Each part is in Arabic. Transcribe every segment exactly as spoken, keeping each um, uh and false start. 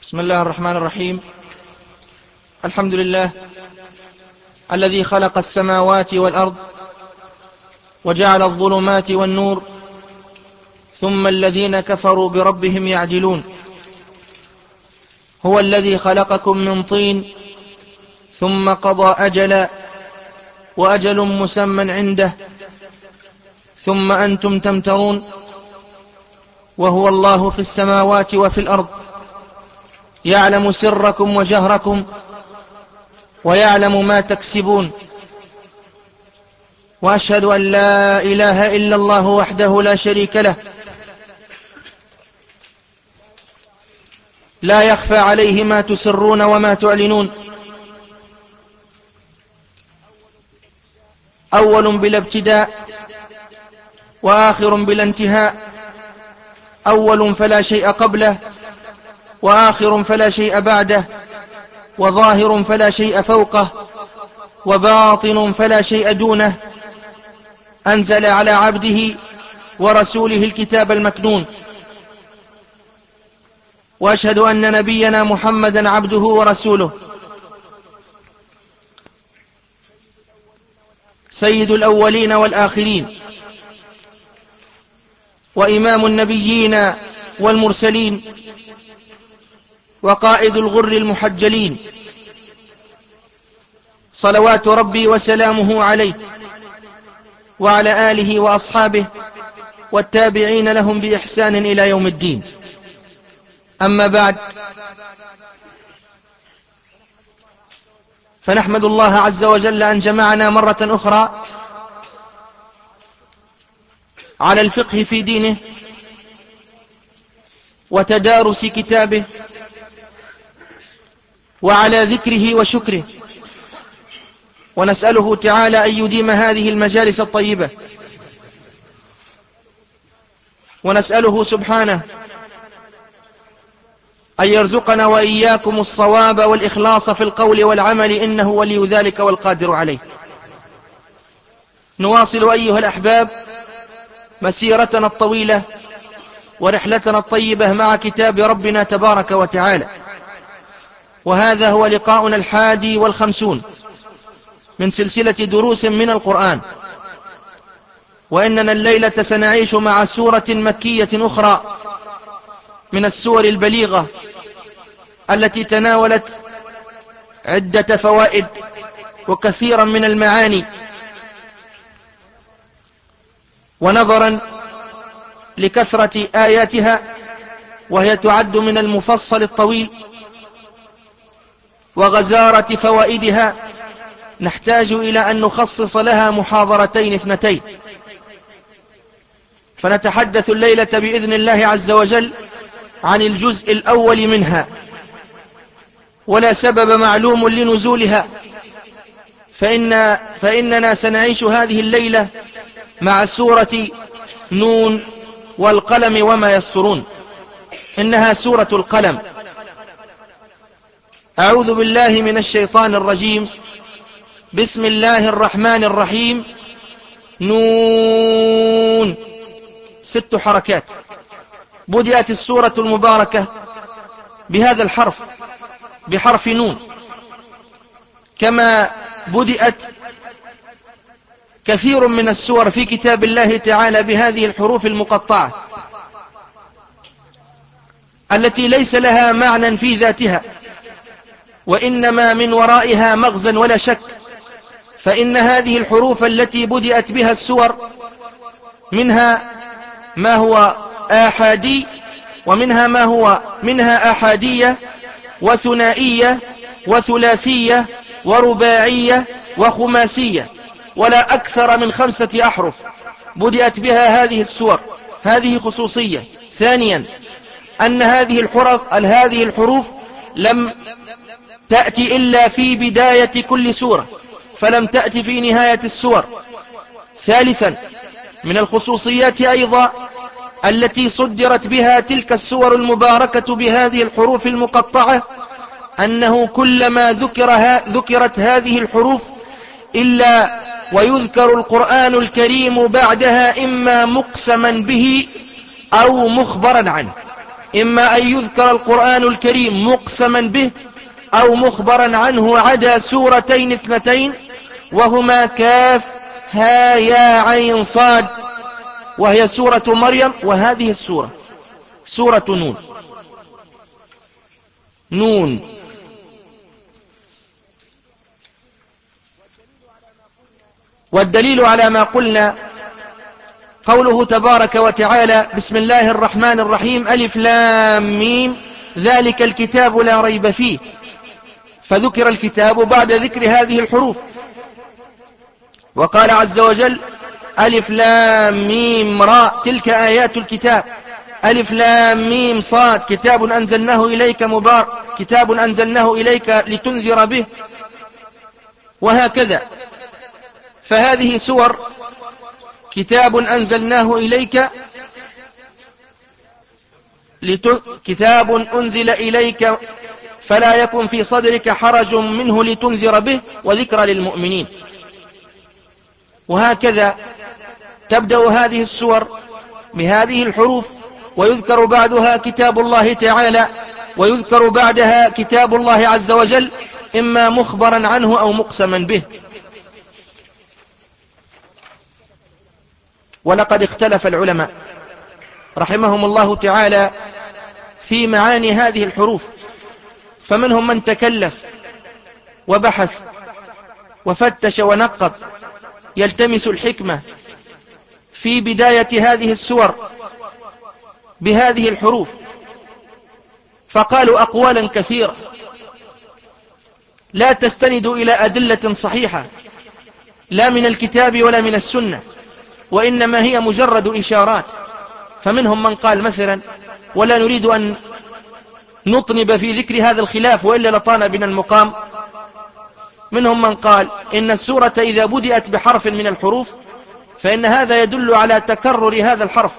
بسم الله الرحمن الرحيم. الحمد لله الذي خلق السماوات والأرض وجعل الظلمات والنور، ثم الذين كفروا بربهم يعدلون. هو الذي خلقكم من طين ثم قضى أجلا وأجل مسمى عنده ثم أنتم تمترون. وهو الله في السماوات وفي الأرض، يعلم سركم وجهركم ويعلم ما تكسبون. وأشهد أن لا إله إلا الله وحده لا شريك له، لا يخفى عليه ما تسرون وما تعلنون. أول بلا ابتداء وآخر بلا انتهاء، أول فلا شيء قبله وآخر فلا شيء بعده، وظاهر فلا شيء فوقه وباطن فلا شيء دونه. أنزل على عبده ورسوله الكتاب المكنون. وأشهد أن نبينا محمدا عبده ورسوله، سيد الأولين والآخرين، وإمام النبيين والمرسلين، وقائد الغر المحجلين، صلوات ربي وسلامه عليه وعلى آله وأصحابه والتابعين لهم بإحسان إلى يوم الدين. أما بعد، فنحمد الله عز وجل أن جمعنا مرة أخرى على الفقه في دينه وتدارس كتابه وعلى ذكره وشكره، ونسأله تعالى أن يديم هذه المجالس الطيبة، ونسأله سبحانه أن يرزقنا وإياكم الصواب والإخلاص في القول والعمل، إنه ولي ذلك والقادر عليه. نواصل أيها الأحباب مسيرتنا الطويلة ورحلتنا الطيبة مع كتاب ربنا تبارك وتعالى، وهذا هو لقاؤنا الحادي والخمسون من سلسلة دروس من القرآن. وإننا الليلة سنعيش مع سورة مكية أخرى من السور البليغة التي تناولت عدة فوائد وكثيرا من المعاني. ونظرا لكثرة آياتها، وهي تعد من المفصل الطويل، وغزارة فوائدها، نحتاج إلى أن نخصص لها محاضرتين اثنتين. فنتحدث الليلة بإذن الله عز وجل عن الجزء الأول منها، ولا سبب معلوم لنزولها، فإن فإننا سنعيش هذه الليلة مع سورة نون والقلم وما يسطرون. إنها سورة القلم. أعوذ بالله من الشيطان الرجيم. بسم الله الرحمن الرحيم. نون، ست حركات. بدأت السورة المباركة بهذا الحرف، بحرف نون، كما بدأت كثير من السور في كتاب الله تعالى بهذه الحروف المقطعة التي ليس لها معنى في ذاتها، وإنما من ورائها مغزى ولا شك. فإن هذه الحروف التي بدأت بها السور منها ما هو آحادي، ومنها ما هو منها آحادية وثنائية وثلاثية ورباعية وخماسية، ولا أكثر من خمسة أحرف بدأت بها هذه السور. هذه خصوصية. ثانيا، أن هذه الحروف هذه الحروف لم تأتي إلا في بداية كل سورة، فلم تأتي في نهاية السور. ثالثا، من الخصوصيات أيضا التي صدرت بها تلك السور المباركة بهذه الحروف المقطعة، أنه كلما ذكرها ذكرت هذه الحروف إلا ويذكر القرآن الكريم بعدها إما مقسما به أو مخبرا عنه. إما أن يذكر القرآن الكريم مقسما به أو مخبرا عنه عدا سورتين اثنتين وهما كاف ها يا عين صاد، وهي سورة مريم، وهذه السورة سورة نون. نون. والدليل على ما قلنا قوله تبارك وتعالى: بسم الله الرحمن الرحيم، ألف لام ميم، ذلك الكتاب لا ريب فيه. فذكر الكتاب بعد ذكر هذه الحروف، وقال عز وجل: ألف لام ميم راء، تلك آيات الكتاب. ألف لام ميم صاد، كتاب أنزلناه إليك مبارك، كتاب أنزلناه إليك لتنذر به، وهكذا. فهذه سور كتاب أنزلناه إليك لت... كتاب أنزل إليك فلا يكن في صدرك حرج منه لتنذر به وذكرى للمؤمنين. وهكذا تبدأ هذه السور بهذه الحروف، ويذكر بعدها كتاب الله تعالى، ويذكر بعدها كتاب الله عز وجل، إما مخبرا عنه أو مقسما به. ولقد اختلف العلماء رحمهم الله تعالى في معاني هذه الحروف، فمنهم من تكلف وبحث وفتش ونقب يلتمس الحكمة في بداية هذه السور بهذه الحروف، فقالوا أقوالا كثيرة لا تستند إلى أدلة صحيحة لا من الكتاب ولا من السنة، وإنما هي مجرد إشارات. فمنهم من قال مثلا، ولا نريد أن نطنب في ذكر هذا الخلاف وإلا لطان بنا المقام، منهم من قال إن السورة إذا بدأت بحرف من الحروف فإن هذا يدل على تكرر هذا الحرف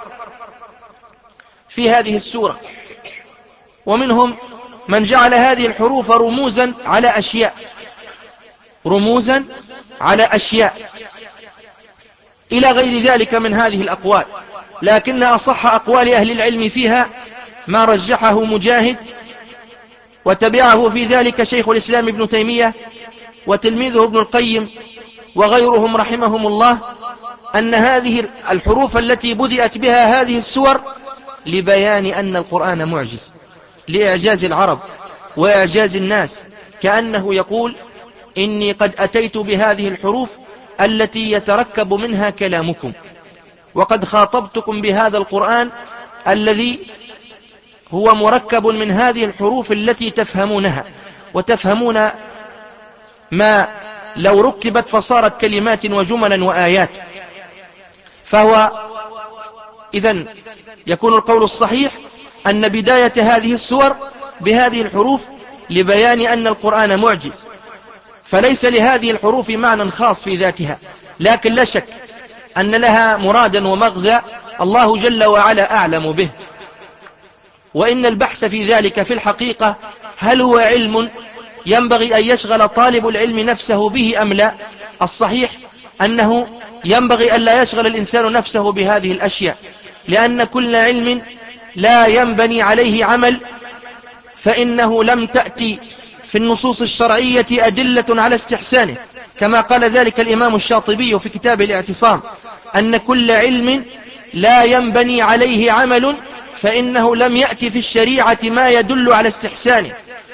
في هذه السورة. ومنهم من جعل هذه الحروف رموزا على أشياء، رموزا على أشياء إلى غير ذلك من هذه الأقوال. لكن أصح أقوال أهل العلم فيها ما رجحه مجاهد، وتبعه في ذلك شيخ الإسلام ابن تيمية وتلميذه ابن القيم وغيرهم رحمهم الله، أن هذه الحروف التي بدأت بها هذه السور لبيان أن القرآن معجز، لإعجاز العرب وإعجاز الناس، كأنه يقول: إني قد أتيت بهذه الحروف التي يتركب منها كلامكم، وقد خاطبتكم بهذا القرآن الذي هو مركب من هذه الحروف التي تفهمونها، وتفهمون ما لو ركبت فصارت كلمات وجملا وآيات. فهو إذن يكون القول الصحيح أن بداية هذه السور بهذه الحروف لبيان أن القرآن معجز، فليس لهذه الحروف معنى خاص في ذاتها، لكن لا شك أن لها مرادا ومغزى الله جل وعلا أعلم به. وإن البحث في ذلك في الحقيقة هل هو علم ينبغي أن يشغل طالب العلم نفسه به أم لا؟ الصحيح أنه ينبغي أن لا يشغل الإنسان نفسه بهذه الأشياء، لأن كل علم لا ينبني عليه عمل فإنه لم تأتي في النصوص الشرعية أدلة على استحسانه، كما قال ذلك الإمام الشاطبي في كتاب الاعتصام: أن كل علم لا ينبني عليه عمل فإنه لم يأتي في الشريعة ما يدل على استحسانه.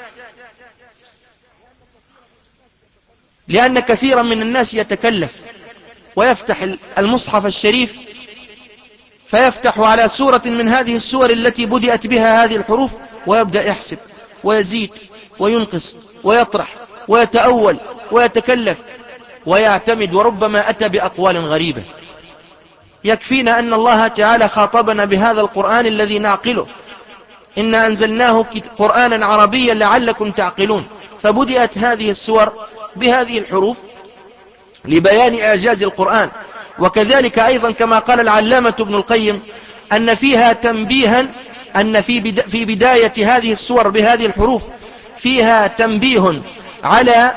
لأن كثيرا من الناس يتكلف ويفتح المصحف الشريف فيفتح على سورة من هذه السور التي بدأت بها هذه الحروف ويبدأ يحسب ويزيد وينقص ويطرح ويتأول ويتكلف ويعتمد، وربما أتى بأقوال غريبة. يكفينا أن الله تعالى خاطبنا بهذا القرآن الذي نعقله: إنا أنزلناه قرآنا عربيا لعلكم تعقلون. فبدأت هذه السور بهذه الحروف لبيان إعجاز القرآن. وكذلك أيضا كما قال العلامة ابن القيم أن فيها تنبيها، أن في بدا في بداية هذه السور بهذه الحروف فيها تنبيه على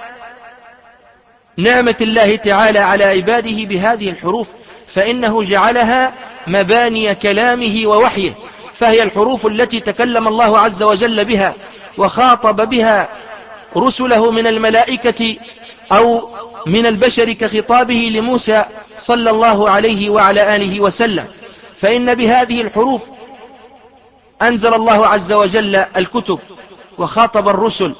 نعمة الله تعالى على عباده بهذه الحروف، فإنه جعلها مباني كلامه ووحيه، فهي الحروف التي تكلم الله عز وجل بها وخاطب بها رسله من الملائكة أو من البشر كخطابه لموسى صلى الله عليه وعلى آله وسلم. فإن بهذه الحروف أنزل الله عز وجل الكتب وخاطب الرسل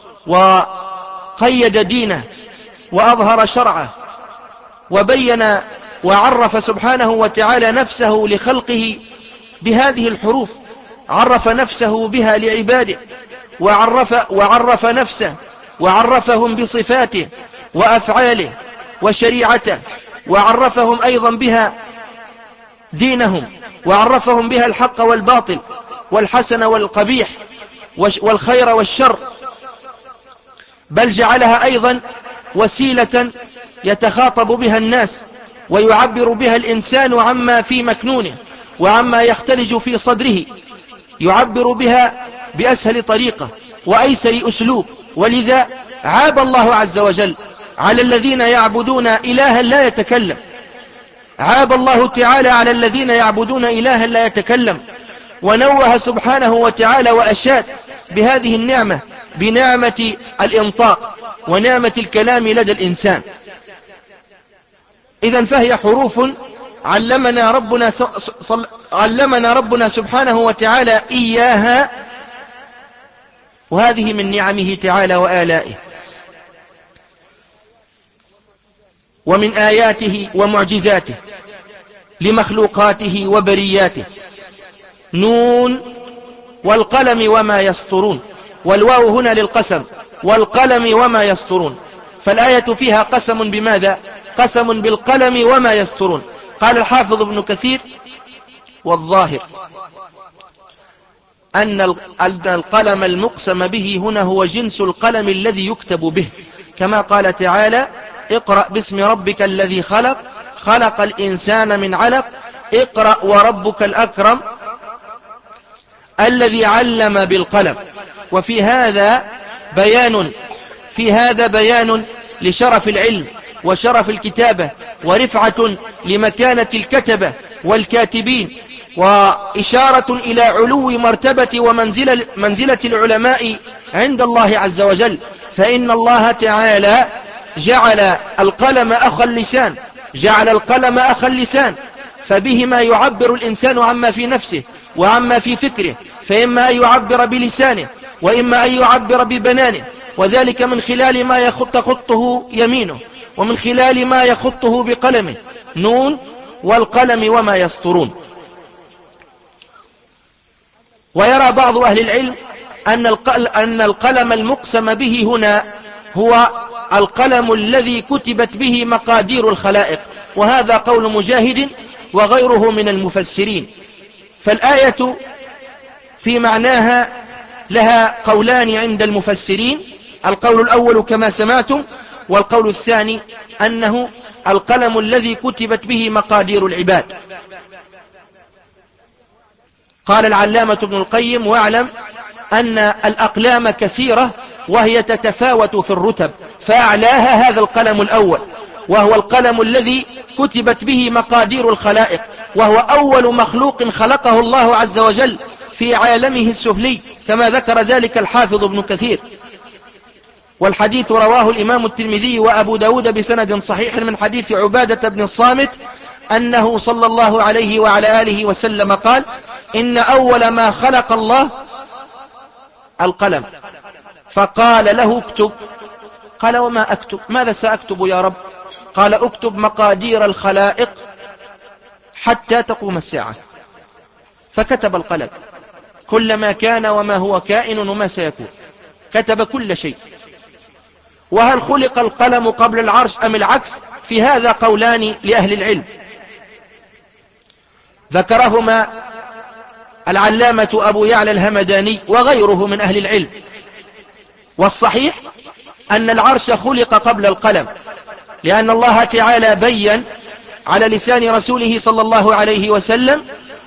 وقيد دينه وأظهر شرعه وبين وعرف سبحانه وتعالى نفسه لخلقه بهذه الحروف، عرف نفسه بها لعباده وعرف, وعرف نفسه وعرفهم بصفاته وأفعاله وشريعته، وعرفهم أيضا بها دينهم، وعرفهم بها الحق والباطل والحسن والقبيح والخير والشر، بل جعلها أيضا وسيلة يتخاطب بها الناس ويعبر بها الإنسان عما في مكنونه وعما يختلج في صدره، يعبر بها بأسهل طريقة وأيسر أسلوب. ولذا عاب الله عز وجل على الذين يعبدون إلها لا يتكلم، عاب الله تعالى على الذين يعبدون إلها لا يتكلم، ونوه سبحانه وتعالى وأشاد بهذه النعمة بنعمة الإنطاق ونعمة الكلام لدى الإنسان. إذن فهي حروف علمنا ربنا, صل... علمنا ربنا سبحانه وتعالى إياها، وهذه من نعمه تعالى وآلائه ومن آياته ومعجزاته لمخلوقاته وبرياته. نون والقلم وما يسطرون، والواو هنا للقسم، والقلم وما يسطرون، فالآية فيها قسم بماذا؟ قسم بالقلم وما يسطرون. قال الحافظ ابن كثير: والظاهر أن القلم المقسم به هنا هو جنس القلم الذي يكتب به، كما قال تعالى: اقرأ باسم ربك الذي خلق خلق الإنسان من علق اقرأ وربك الأكرم الذي علم بالقلم. وفي هذا بيان في هذا بيان لشرف العلم وشرف الكتابة ورفعة لمكانة الكتبة والكاتبين، وإشارة إلى علو مرتبة ومنزلة منزلة العلماء عند الله عز وجل. فإن الله تعالى جعل القلم أخا اللسان جعل القلم أخا اللسان فبهما يعبر الإنسان عما في نفسه وعما في فكره، فإما أن يعبر بلسانه وإما أن يعبر ببنانه، وذلك من خلال ما يخط خطه يمينه ومن خلال ما يخطه بقلمه. نون والقلم وما يسطرون. ويرى بعض أهل العلم أن القلم المقسم به هنا هو القلم الذي كتبت به مقادير الخلائق، وهذا قول مجاهد وغيره من المفسرين. فالآية في معناها لها قولان عند المفسرين: القول الأول كما سمعتم، والقول الثاني أنه القلم الذي كتبت به مقادير العباد. قال العلامة ابن القيم: واعلم أن الأقلام كثيرة وهي تتفاوت في الرتب، فأعلاها هذا القلم الأول، وهو القلم الذي كتبت به مقادير الخلائق، وهو أول مخلوق خلقه الله عز وجل في عالمه السفلي، كما ذكر ذلك الحافظ ابن كثير. والحديث رواه الإمام الترمذي وأبو داود بسند صحيح من حديث عبادة بن الصامت أنه صلى الله عليه وعلى آله وسلم قال: إن أول ما خلق الله القلم، فقال له: اكتب. قال: وما أكتب؟ ماذا سأكتب يا رب؟ قال: اكتب مقادير الخلائق حتى تقوم الساعة. فكتب القلم كل ما كان وما هو كائن وما سيكون، كتب كل شيء. وهل خلق القلم قبل العرش أم العكس؟ في هذا قولان لأهل العلم ذكرهما العلامة أبو يعلى الهمداني وغيره من أهل العلم. والصحيح أن العرش خلق قبل القلم، لأن الله تعالى بين على لسان رسوله صلى الله عليه وسلم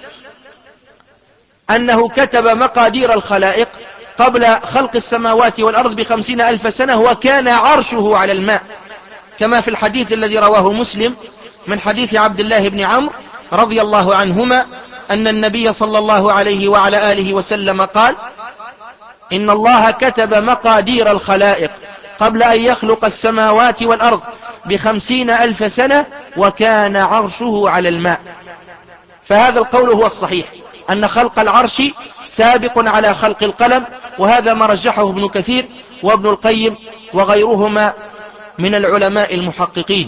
أنه كتب مقادير الخلائق قبل خلق السماوات والأرض بخمسين ألف سنة، وكان عرشه على الماء، كما في الحديث الذي رواه مسلم من حديث عبد الله بن عمرو رضي الله عنهما أن النبي صلى الله عليه وعلى آله وسلم قال: إن الله كتب مقادير الخلائق قبل أن يخلق السماوات والأرض بخمسين ألف سنة وكان عرشه على الماء. فهذا القول هو الصحيح، أن خلق العرش سابق على خلق القلم، وهذا ما رجحه ابن كثير وابن القيم وغيرهما من العلماء المحققين.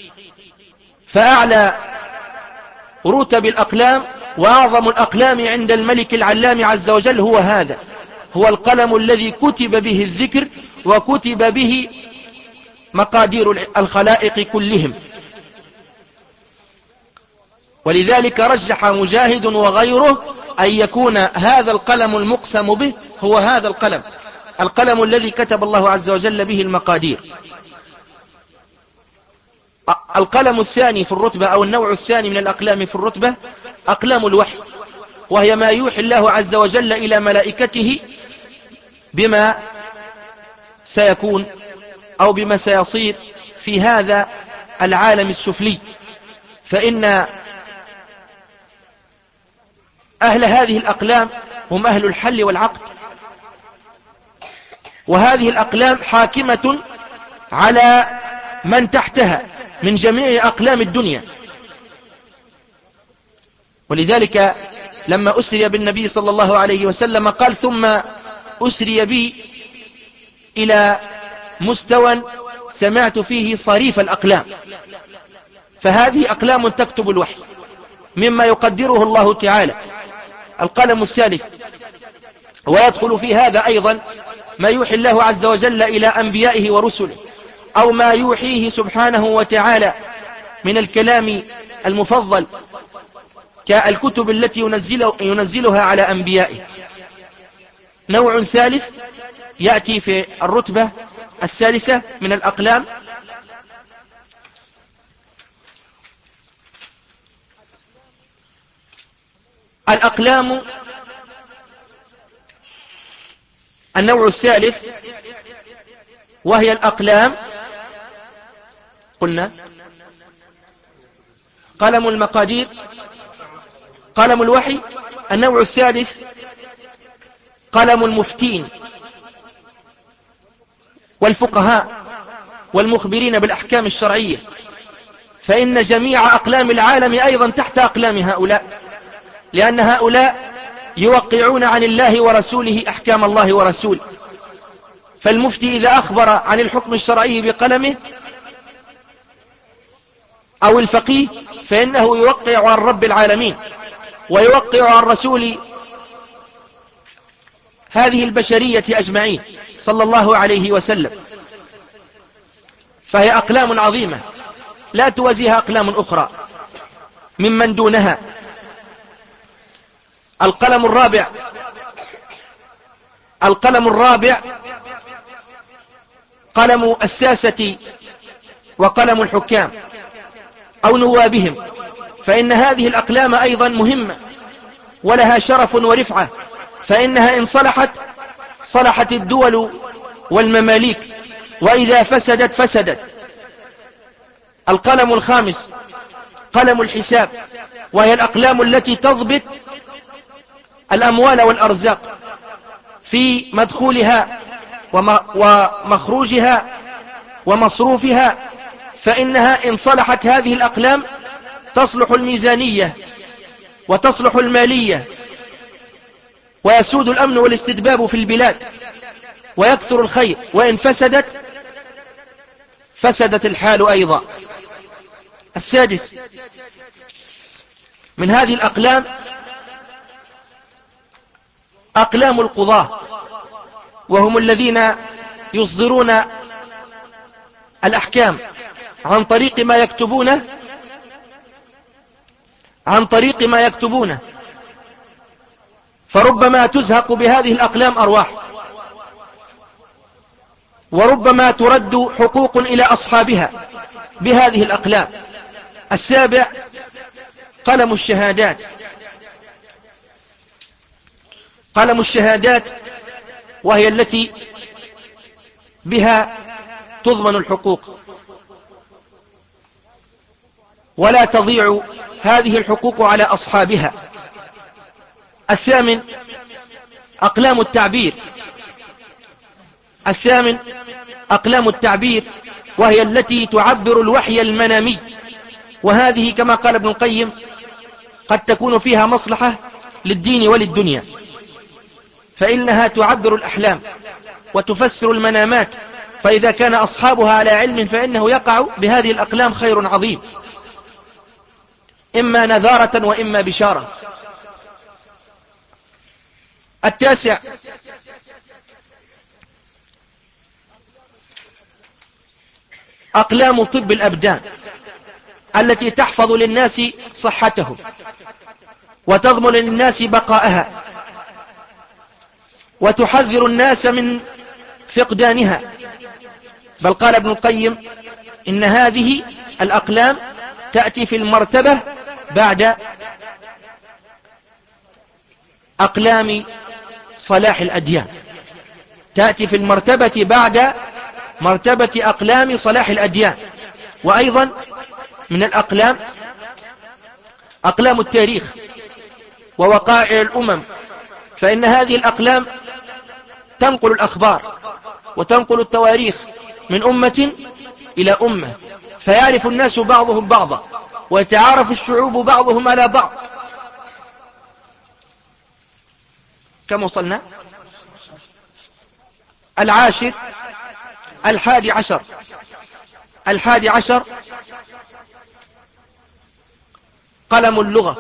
فأعلى رتب الأقلام وأعظم الأقلام عند الملك العلام عز وجل هو هذا، هو القلم الذي كتب به الذكر وكتب به مقادير الخلائق كلهم. ولذلك رجح مجاهد وغيره أن يكون هذا القلم المقسم به هو هذا القلم، القلم الذي كتب الله عز وجل به المقادير. القلم الثاني في الرتبة أو النوع الثاني من الأقلام في الرتبة أقلام الوحي، وهي ما يوحي الله عز وجل إلى ملائكته بما سيكون أو بما سيصير في هذا العالم السفلي. فإن أهل هذه الأقلام هم أهل الحل والعقد، وهذه الأقلام حاكمة على من تحتها من جميع أقلام الدنيا. ولذلك لما أسري بالنبي صلى الله عليه وسلم قال: ثم أسري بي إلى مستوى سمعت فيه صريف الأقلام. فهذه أقلام تكتب الوحي مما يقدره الله تعالى. القلم الثالث، ويدخل في هذا أيضا ما يوحي الله عز وجل إلى أنبيائه ورسله، أو ما يوحيه سبحانه وتعالى من الكلام المفضل كالكتب التي ينزل ينزلها على أنبيائه. نوع ثالث يأتي في الرتبة الثالثة من الأقلام، الأقلام النوع الثالث وهي الأقلام، قلنا قلم المقادير، قلم الوحي. النوع الثالث قلم المفتين والفقهاء والمخبرين بالأحكام الشرعية، فإن جميع أقلام العالم أيضا تحت أقلام هؤلاء، لأن هؤلاء يوقعون عن الله ورسوله أحكام الله ورسوله. فالمفتي إذا أخبر عن الحكم الشرعي بقلمه، أو الفقيه، فإنه يوقع عن رب العالمين ويوقع عن رسول هذه البشرية أجمعين صلى الله عليه وسلم. فهي أقلام عظيمة لا توازيها أقلام أخرى ممن دونها. القلم الرابع القلم الرابع قلم الساسة وقلم الحكام أو نوابهم، فإن هذه الأقلام أيضا مهمة ولها شرف ورفعة، فإنها إن صلحت صلحت الدول والمماليك، وإذا فسدت فسدت. القلم الخامس قلم الحساب، وهي الأقلام التي تضبط الأموال والأرزاق في مدخولها ومخروجها ومصروفها، فإنها إن صلحت هذه الأقلام تصلح الميزانية وتصلح المالية، ويسود الأمن والاستتباب في البلاد ويكثر الخير. وإن فسدت فسدت الحال أيضا. السادس من هذه الأقلام أقلام القضاة، وهم الذين يصدرون الأحكام عن طريق ما يكتبونه عن طريق ما يكتبونه فربما تزهق بهذه الأقلام أرواح، وربما ترد حقوق إلى أصحابها بهذه الأقلام. السابع قلم الشهادات. قلم الشهادات وهي التي بها تضمن الحقوق، ولا تضيع هذه الحقوق على أصحابها، الثامن أقلام التعبير الثامن أقلام التعبير وهي التي تعبر الوحي المنامي، وهذه كما قال ابن القيم قد تكون فيها مصلحة للدين وللدنيا، فإنها تعبر الأحلام وتفسر المنامات، فإذا كان أصحابها على علم فإنه يقع بهذه الأقلام خير عظيم، إما نذارة وإما بشارة. التاسع أقلام طب الأبدان التي تحفظ للناس صحتهم وتضمن للناس بقاءها وتحذر الناس من فقدانها. بل قال ابن القيم إن هذه الأقلام تأتي في المرتبة بعد أقلام صلاح الأديان، تأتي في المرتبة بعد مرتبة أقلام صلاح الأديان. وأيضا من الأقلام أقلام التاريخ ووقائع الأمم، فإن هذه الأقلام تنقل الأخبار وتنقل التواريخ من أمة إلى أمة، فيعرف الناس بعضهم بعضا ويتعارف الشعوب بعضهم على بعض. كم وصلنا؟ العاشر الحادي عشر الحادي عشر قلم اللغة،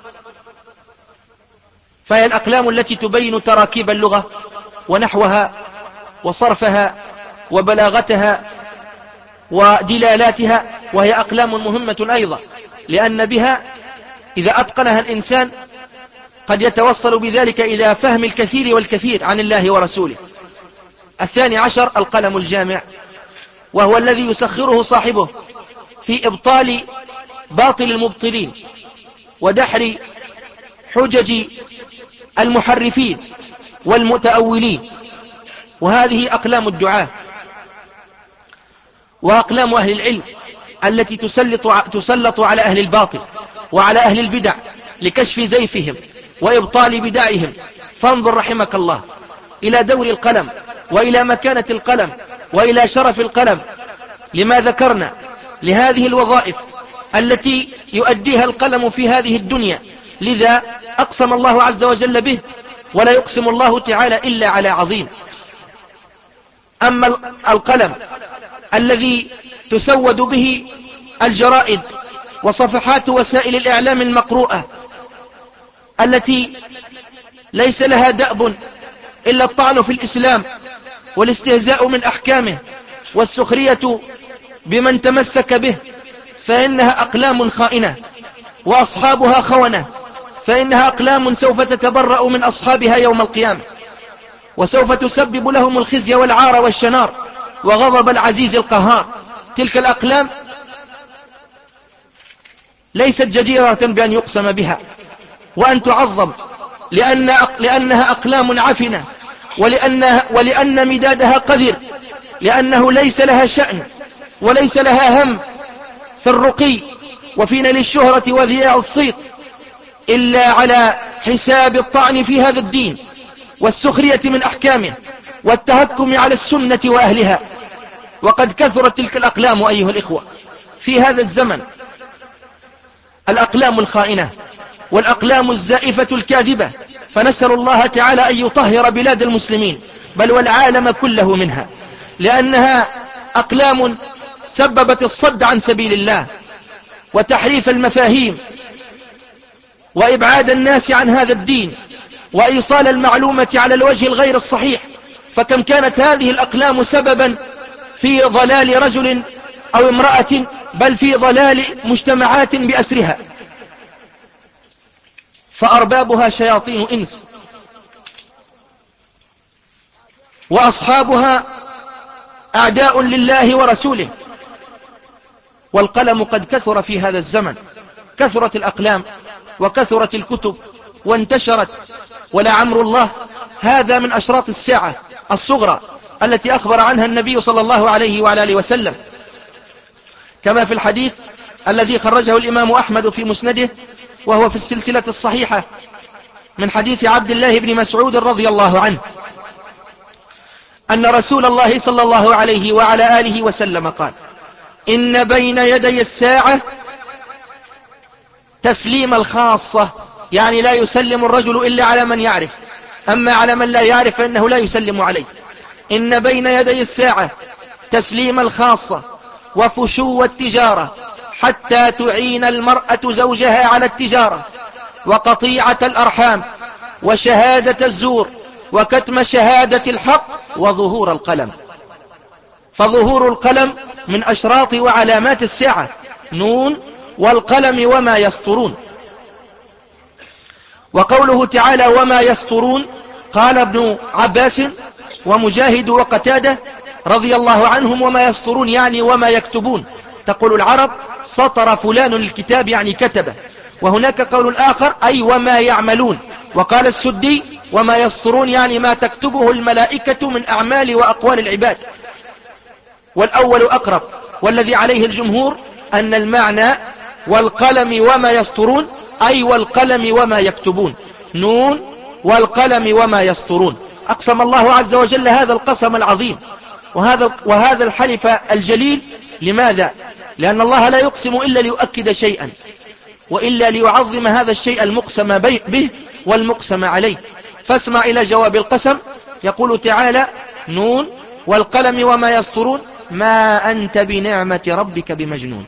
فهي الأقلام التي تبين تراكيب اللغة ونحوها وصرفها وبلاغتها ودلالاتها، وهي أقلام مهمة أيضا، لأن بها إذا أتقنها الإنسان قد يتوصل بذلك إلى فهم الكثير والكثير عن الله ورسوله. الثاني عشر القلم الجامع، وهو الذي يسخره صاحبه في إبطال باطل المبطلين ودحر حجج المحرفين والمتأولين، وهذه أقلام الدعاة وأقلام أهل العلم التي تسلط, تسلط على أهل الباطل وعلى أهل البدع لكشف زيفهم وإبطال بدعهم. فانظر رحمك الله إلى دور القلم وإلى مكانة القلم وإلى شرف القلم، لما ذكرنا لهذه الوظائف التي يؤديها القلم في هذه الدنيا. لذا أقسم الله عز وجل به، ولا يقسم الله تعالى إلا على عظيم. أما القلم الذي تسود به الجرائد وصفحات وسائل الإعلام المقروءة التي ليس لها دأب إلا الطعن في الإسلام والاستهزاء من أحكامه والسخرية بمن تمسك به، فإنها أقلام خائنة وأصحابها خونة، فإنها أقلام سوف تتبرأ من أصحابها يوم القيامة، وسوف تسبب لهم الخزي والعار والشنار وغضب العزيز القهار. تلك الأقلام ليست جديرة بأن يقسم بها وأن تعظم، لأن لأنها أقلام عفنة، ولأن, ولأن مدادها قذر، لأنه ليس لها شأن وليس لها هم في الرقي وفي نيل الشهرة وذياع الصيت إلا على حساب الطعن في هذا الدين والسخرية من أحكامه والتهكم على السنة وأهلها. وقد كثرت تلك الأقلام أيها الإخوة في هذا الزمن، الأقلام الخائنة والأقلام الزائفة الكاذبة، فنسأل الله تعالى أن يطهر بلاد المسلمين بل والعالم كله منها، لأنها أقلام سببت الصد عن سبيل الله وتحريف المفاهيم وإبعاد الناس عن هذا الدين وإيصال المعلومة على الوجه الغير الصحيح. فكم كانت هذه الأقلام سببا في ضلال رجل أو امرأة، بل في ضلال مجتمعات بأسرها، فأربابها شياطين إنس وأصحابها أعداء لله ورسوله. والقلم قد كثر في هذا الزمن، كثرت الأقلام وكثرت الكتب وانتشرت، ولعمر الله هذا من أشراط الساعة الصغرى التي أخبر عنها النبي صلى الله عليه وعلى آله وسلم، كما في الحديث الذي خرجه الإمام أحمد في مسنده وهو في السلسلة الصحيحة من حديث عبد الله بن مسعود رضي الله عنه أن رسول الله صلى الله عليه وعلى آله وسلم قال: إن بين يدي الساعة تسليم الخاصة، يعني لا يسلم الرجل إلا على من يعرف، أما على من لا يعرف فإنه لا يسلم عليه. إن بين يدي الساعة تسليم الخاصة وفشو التجارة، حتى تعين المرأة زوجها على التجارة، وقطيعة الأرحام، وشهادة الزور، وكتم شهادة الحق، وظهور القلم. فظهور القلم من أشراط وعلامات الساعة. نون والقلم وما يسطرون. وقوله تعالى وما يسطرون، قال ابن عباس ومجاهد وقتادة رضي الله عنهم: وما يسطرون يعني وما يكتبون. تقول العرب: سطر فلان الكتاب يعني كتبه. وهناك قول آخر: أي وما يعملون. وقال السدي: وما يسطرون يعني ما تكتبه الملائكة من أعمال وأقوال العباد. والأول أقرب، والذي عليه الجمهور أن المعنى والقلم وما يسطرون أي والقلم وما يكتبون. نون والقلم وما يسطرون. أقسم الله عز وجل هذا القسم العظيم وهذا, وهذا الحلف الجليل. لماذا؟ لأن الله لا يقسم إلا ليؤكد شيئا، وإلا ليعظم هذا الشيء المقسم به والمقسم عليه. فاسمع إلى جواب القسم. يقول تعالى: نون والقلم وما يسطرون ما أنت بنعمة ربك بمجنون.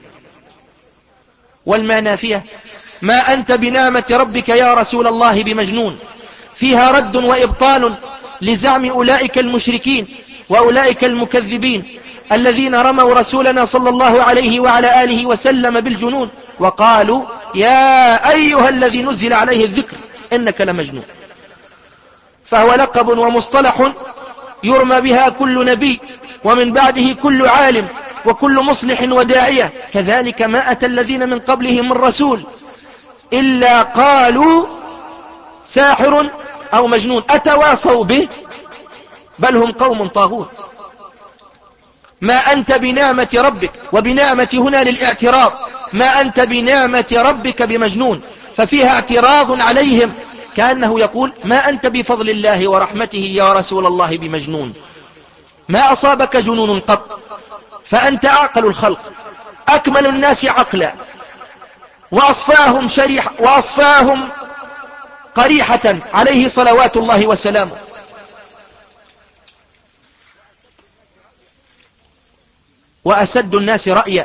والما نافية: ما أنت بنعمة ربك يا رسول الله بمجنون، فيها رد وإبطال لزعم أولئك المشركين وأولئك المكذبين الذين رموا رسولنا صلى الله عليه وعلى آله وسلم بالجنون، وقالوا: يا أيها الذي نزل عليه الذكر إنك لمجنون. فهو لقب ومصطلح يرمى بها كل نبي، ومن بعده كل عالم، وكل مصلح وداعية. كذلك ما أتى الذين من قبلهم من رسول إلا قالوا ساحر أو مجنون أتواصوا به بل هم قوم طاغون. ما أنت بنعمة ربك، وبنعمة هنا للاعتراض، ما أنت بنعمة ربك بمجنون، ففيها اعتراض عليهم، كأنه يقول: ما أنت بفضل الله ورحمته يا رسول الله بمجنون، ما أصابك جنون قط، فأنت أعقل الخلق، أكمل الناس عقلا، وأصفاهم شريحة وأصفاهم قريحة عليه صلوات الله وسلامه. وأسد الناس رأيا،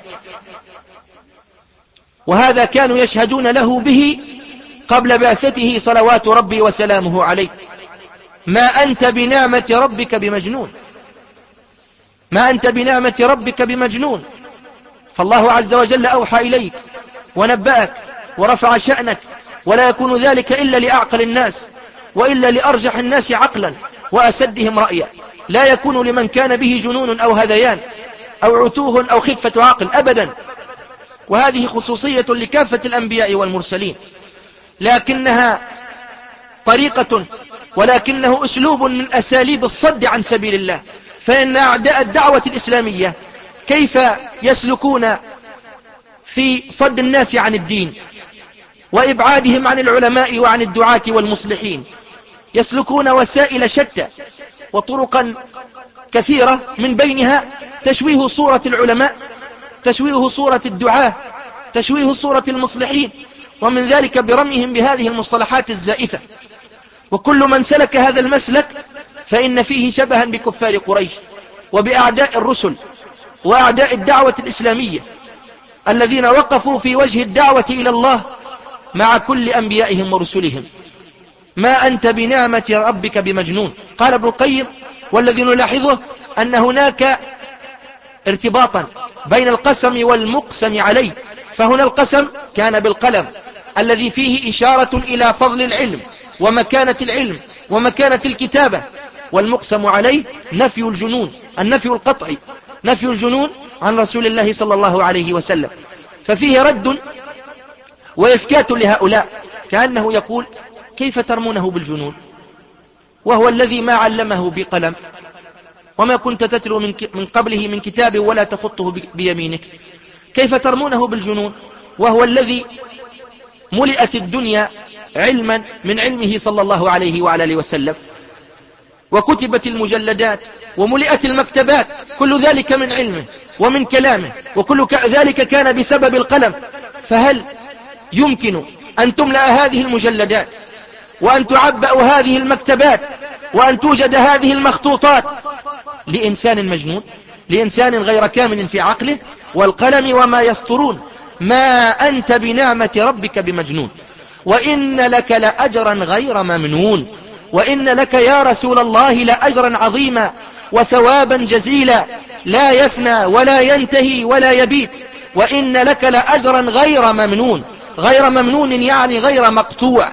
وهذا كانوا يشهدون له به قبل بعثته صلوات ربي وسلامه عليه. ما أنت بنعمة ربك بمجنون، ما أنت بنعمة ربك بمجنون. فالله عز وجل أوحى إليك ونبأك ورفع شأنك، ولا يكون ذلك إلا لأعقل الناس، وإلا لأرجح الناس عقلا وأسدهم رأيا. لا يكون لمن كان به جنون أو هذيان أو عتوه أو خفة عقل أبدا. وهذه خصوصية لكافة الأنبياء والمرسلين، لكنها طريقة ولكنه أسلوب من أساليب الصد عن سبيل الله. فإن أعداء الدعوة الإسلامية كيف يسلكون في صد الناس عن الدين وإبعادهم عن العلماء وعن الدعاة والمصلحين؟ يسلكون وسائل شتى وطرقا كثيرة، من بينها تشويه صورة العلماء، تشويه صورة الدعاة، تشويه صورة المصلحين، ومن ذلك برميهم بهذه المصطلحات الزائفة. وكل من سلك هذا المسلك فإن فيه شبها بكفار قريش وبأعداء الرسل وأعداء الدعوة الإسلامية الذين وقفوا في وجه الدعوة إلى الله مع كل أنبيائهم ورسلهم. ما أنت بنعمة ربك بمجنون. قال ابن القيم: والذي نلاحظه أن هناك ارتباطا بين القسم والمقسم عليه. فهنا القسم كان بالقلم الذي فيه إشارة إلى فضل العلم ومكانة العلم ومكانة الكتابة، والمقسم عليه نفي الجنون، النفي القطعي، نفي الجنون عن رسول الله صلى الله عليه وسلم. ففيه رد وإسكات لهؤلاء، كأنه يقول: كيف ترمونه بالجنون وهو الذي ما علمه بقلم وما كنت تتلو من قبله من كتاب ولا تخطه بيمينك؟ كيف ترمونه بالجنون وهو الذي ملئت الدنيا علما من علمه صلى الله عليه وعلى آله وسلم، وكتبت المجلدات وملئت المكتبات، كل ذلك من علمه ومن كلامه، وكل ذلك كان بسبب القلم. فهل يمكن أن تملأ هذه المجلدات وأن تعبأ هذه المكتبات وأن توجد هذه المخطوطات لإنسان مجنون، لإنسان غير كامل في عقله؟ والقلم وما يسطرون، ما أنت بنعمة ربك بمجنون، وإن لك لأجرا غير ممنون، وإن لك يا رسول الله لأجرا عظيما وثوابا جزيلا لا يفنى ولا ينتهي ولا يبيد، وإن لك لأجرا غير ممنون. غير ممنون يعني غير مقطوع،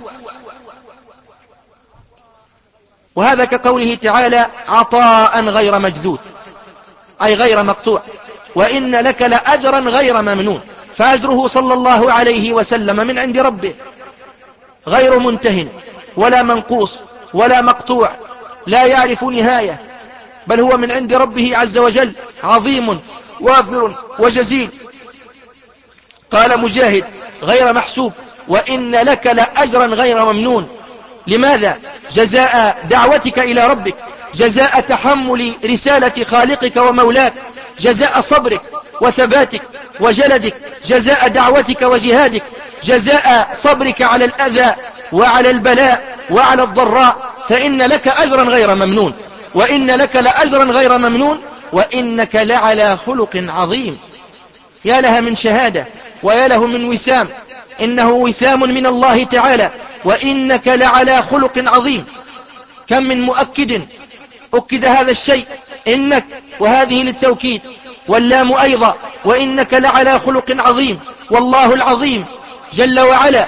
وهذا كقوله تعالى عطاء غير مجذوذ، أي غير مقطوع. وإن لك لأجرا غير ممنون، فأجره صلى الله عليه وسلم من عند ربه غير منتهن ولا منقوص ولا مقطوع، لا يعرف نهاية، بل هو من عند ربه عز وجل عظيم وافر وجزيل. قال مجاهد غير محسوب، وإن لك لأجرا غير ممنون. لماذا؟ جزاء دعوتك إلى ربك، جزاء تحمل رسالة خالقك ومولاك، جزاء صبرك وثباتك وجلدك، جزاء دعوتك وجهادك، جزاء صبرك على الأذى وعلى البلاء وعلى الضراء، فإن لك أجرا غير ممنون. وإن لك لأجرا غير ممنون، وإنك لعلى خلق عظيم. يا لها من شهادة ويا له من وسام، إنه وسام من الله تعالى. وإنك لعلى خلق عظيم. كم من مؤكد أكد هذا الشيء، إنك، وهذه للتوكيد، واللام أيضا، وإنك لعلى خلق عظيم. والله العظيم جل وعلا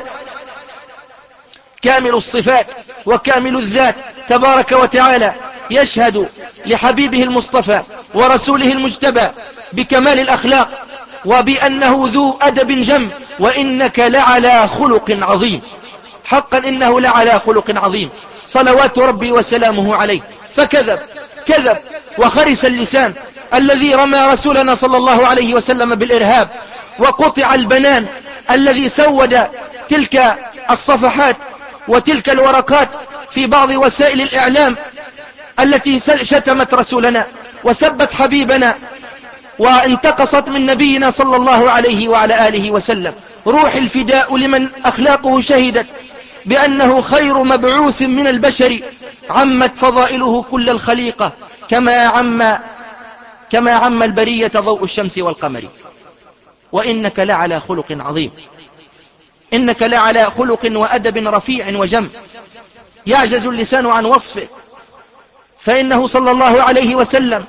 كامل الصفات وكامل الذات تبارك وتعالى يشهد لحبيبه المصطفى ورسوله المجتبى بكمال الأخلاق وبأنه ذو أدب جم. وإنك لعلى خلق عظيم، حقا إنه لعلى خلق عظيم صلوات ربي وسلامه عليه. فكذب كذب وخرس اللسان الذي رمى رسولنا صلى الله عليه وسلم بالإرهاب، وقطع البنان الذي سود تلك الصفحات وتلك الورقات في بعض وسائل الإعلام التي شتمت رسولنا وسبت حبيبنا وانتقصت من نبينا صلى الله عليه وعلى آله وسلم. روح الفداء لمن أخلاقه شهدت بأنه خير مبعوث من البشر، عمت فضائله كل الخليقة كما عم كما عم البرية ضوء الشمس والقمر. وإنك لعلى خلق عظيم، إنك لعلى خلق وأدب رفيع وجم يعجز اللسان عن وصفه، فإنه صلى الله عليه وسلم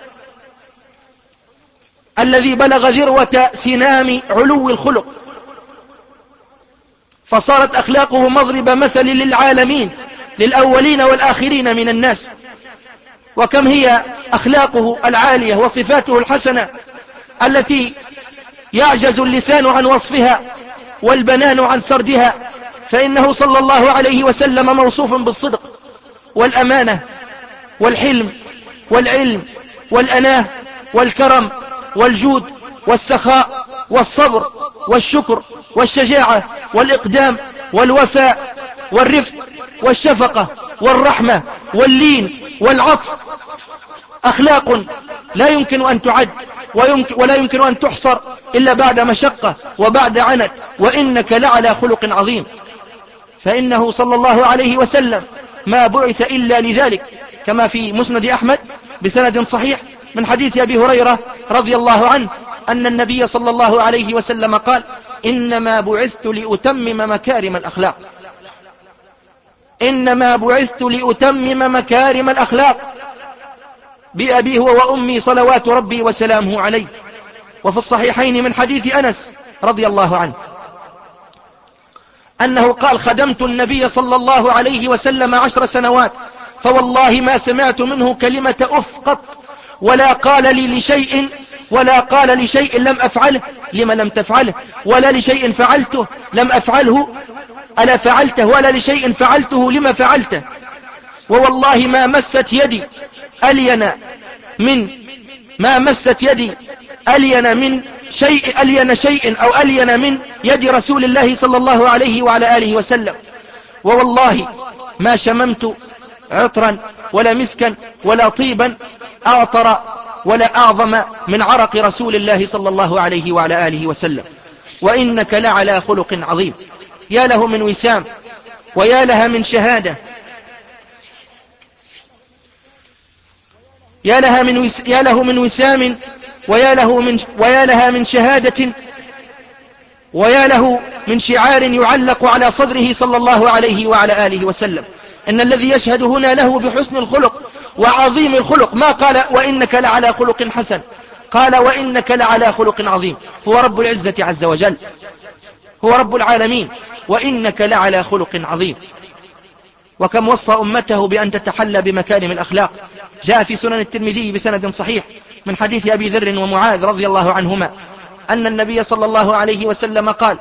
الذي بلغ ذروة سنام علو الخلق، فصارت أخلاقه مضرب مثل للعالمين، للأولين والآخرين من الناس. وكم هي أخلاقه العالية وصفاته الحسنة التي يعجز اللسان عن وصفها والبنان عن سردها. فإنه صلى الله عليه وسلم موصوف بالصدق والأمانة والحلم والعلم والأناه والكرم والجود والسخاء والصبر والشكر والشجاعة والإقدام والوفاء والرفق والشفقة والرحمة واللين والعطف. أخلاق لا يمكن أن تعد ولا يمكن أن تحصر إلا بعد مشقة وبعد عنت. وإنك لعلى خلق عظيم، فإنه صلى الله عليه وسلم ما بعث إلا لذلك، كما في مسند أحمد بسند صحيح من حديث أبي هريرة رضي الله عنه أن النبي صلى الله عليه وسلم قال: إنما بعثت لأتمم مكارم الأخلاق، إنما بعثت لأتمم مكارم الأخلاق بأبي هو وأمي صلوات ربي وسلامه عليه. وفي الصحيحين من حديث أنس رضي الله عنه أنه قال: خدمت النبي صلى الله عليه وسلم عشر سنوات، فوالله ما سمعت منه كلمة أف قط، ولا قال لي لشيء ولا قال لشيء لم أفعله لما لم تفعله، ولا لشيء فعلته لم أفعله ألا فعلته، ولا لشيء فعلته لما فعلته. ووالله ما مست يدي ألين من ما مست يدي ألين من شيء ألين شيء أو ألين من يد رسول الله صلى الله عليه وعلى آله وسلم. ووالله ما شممت عطرا ولا مسكا ولا طيبا أعطر ولا أعظم من عرق رسول الله صلى الله عليه وعلى آله وسلم. وإنك لعلى خلق عظيم. يا له من وسام ويا لها من شهادة، يا لها من وس... يا له من وسام ويا له من ويا لها من شهادة ويا له من شعار يعلق على صدره صلى الله عليه وعلى آله وسلم. إن الذي يشهد هنا له بحسن الخلق وعظيم الخلق ما قال وإنك لعلى خلق حسن، قال وإنك لعلى خلق عظيم. هو رب العزة عز وجل، هو رب العالمين، وإنك لعلى خلق عظيم. وكم وصى أمته بأن تتحلى بمكارم الأخلاق. جاء في سنن الترمذي بسند صحيح من حديث أبي ذر ومعاذ رضي الله عنهما أن النبي صلى الله عليه وسلم قال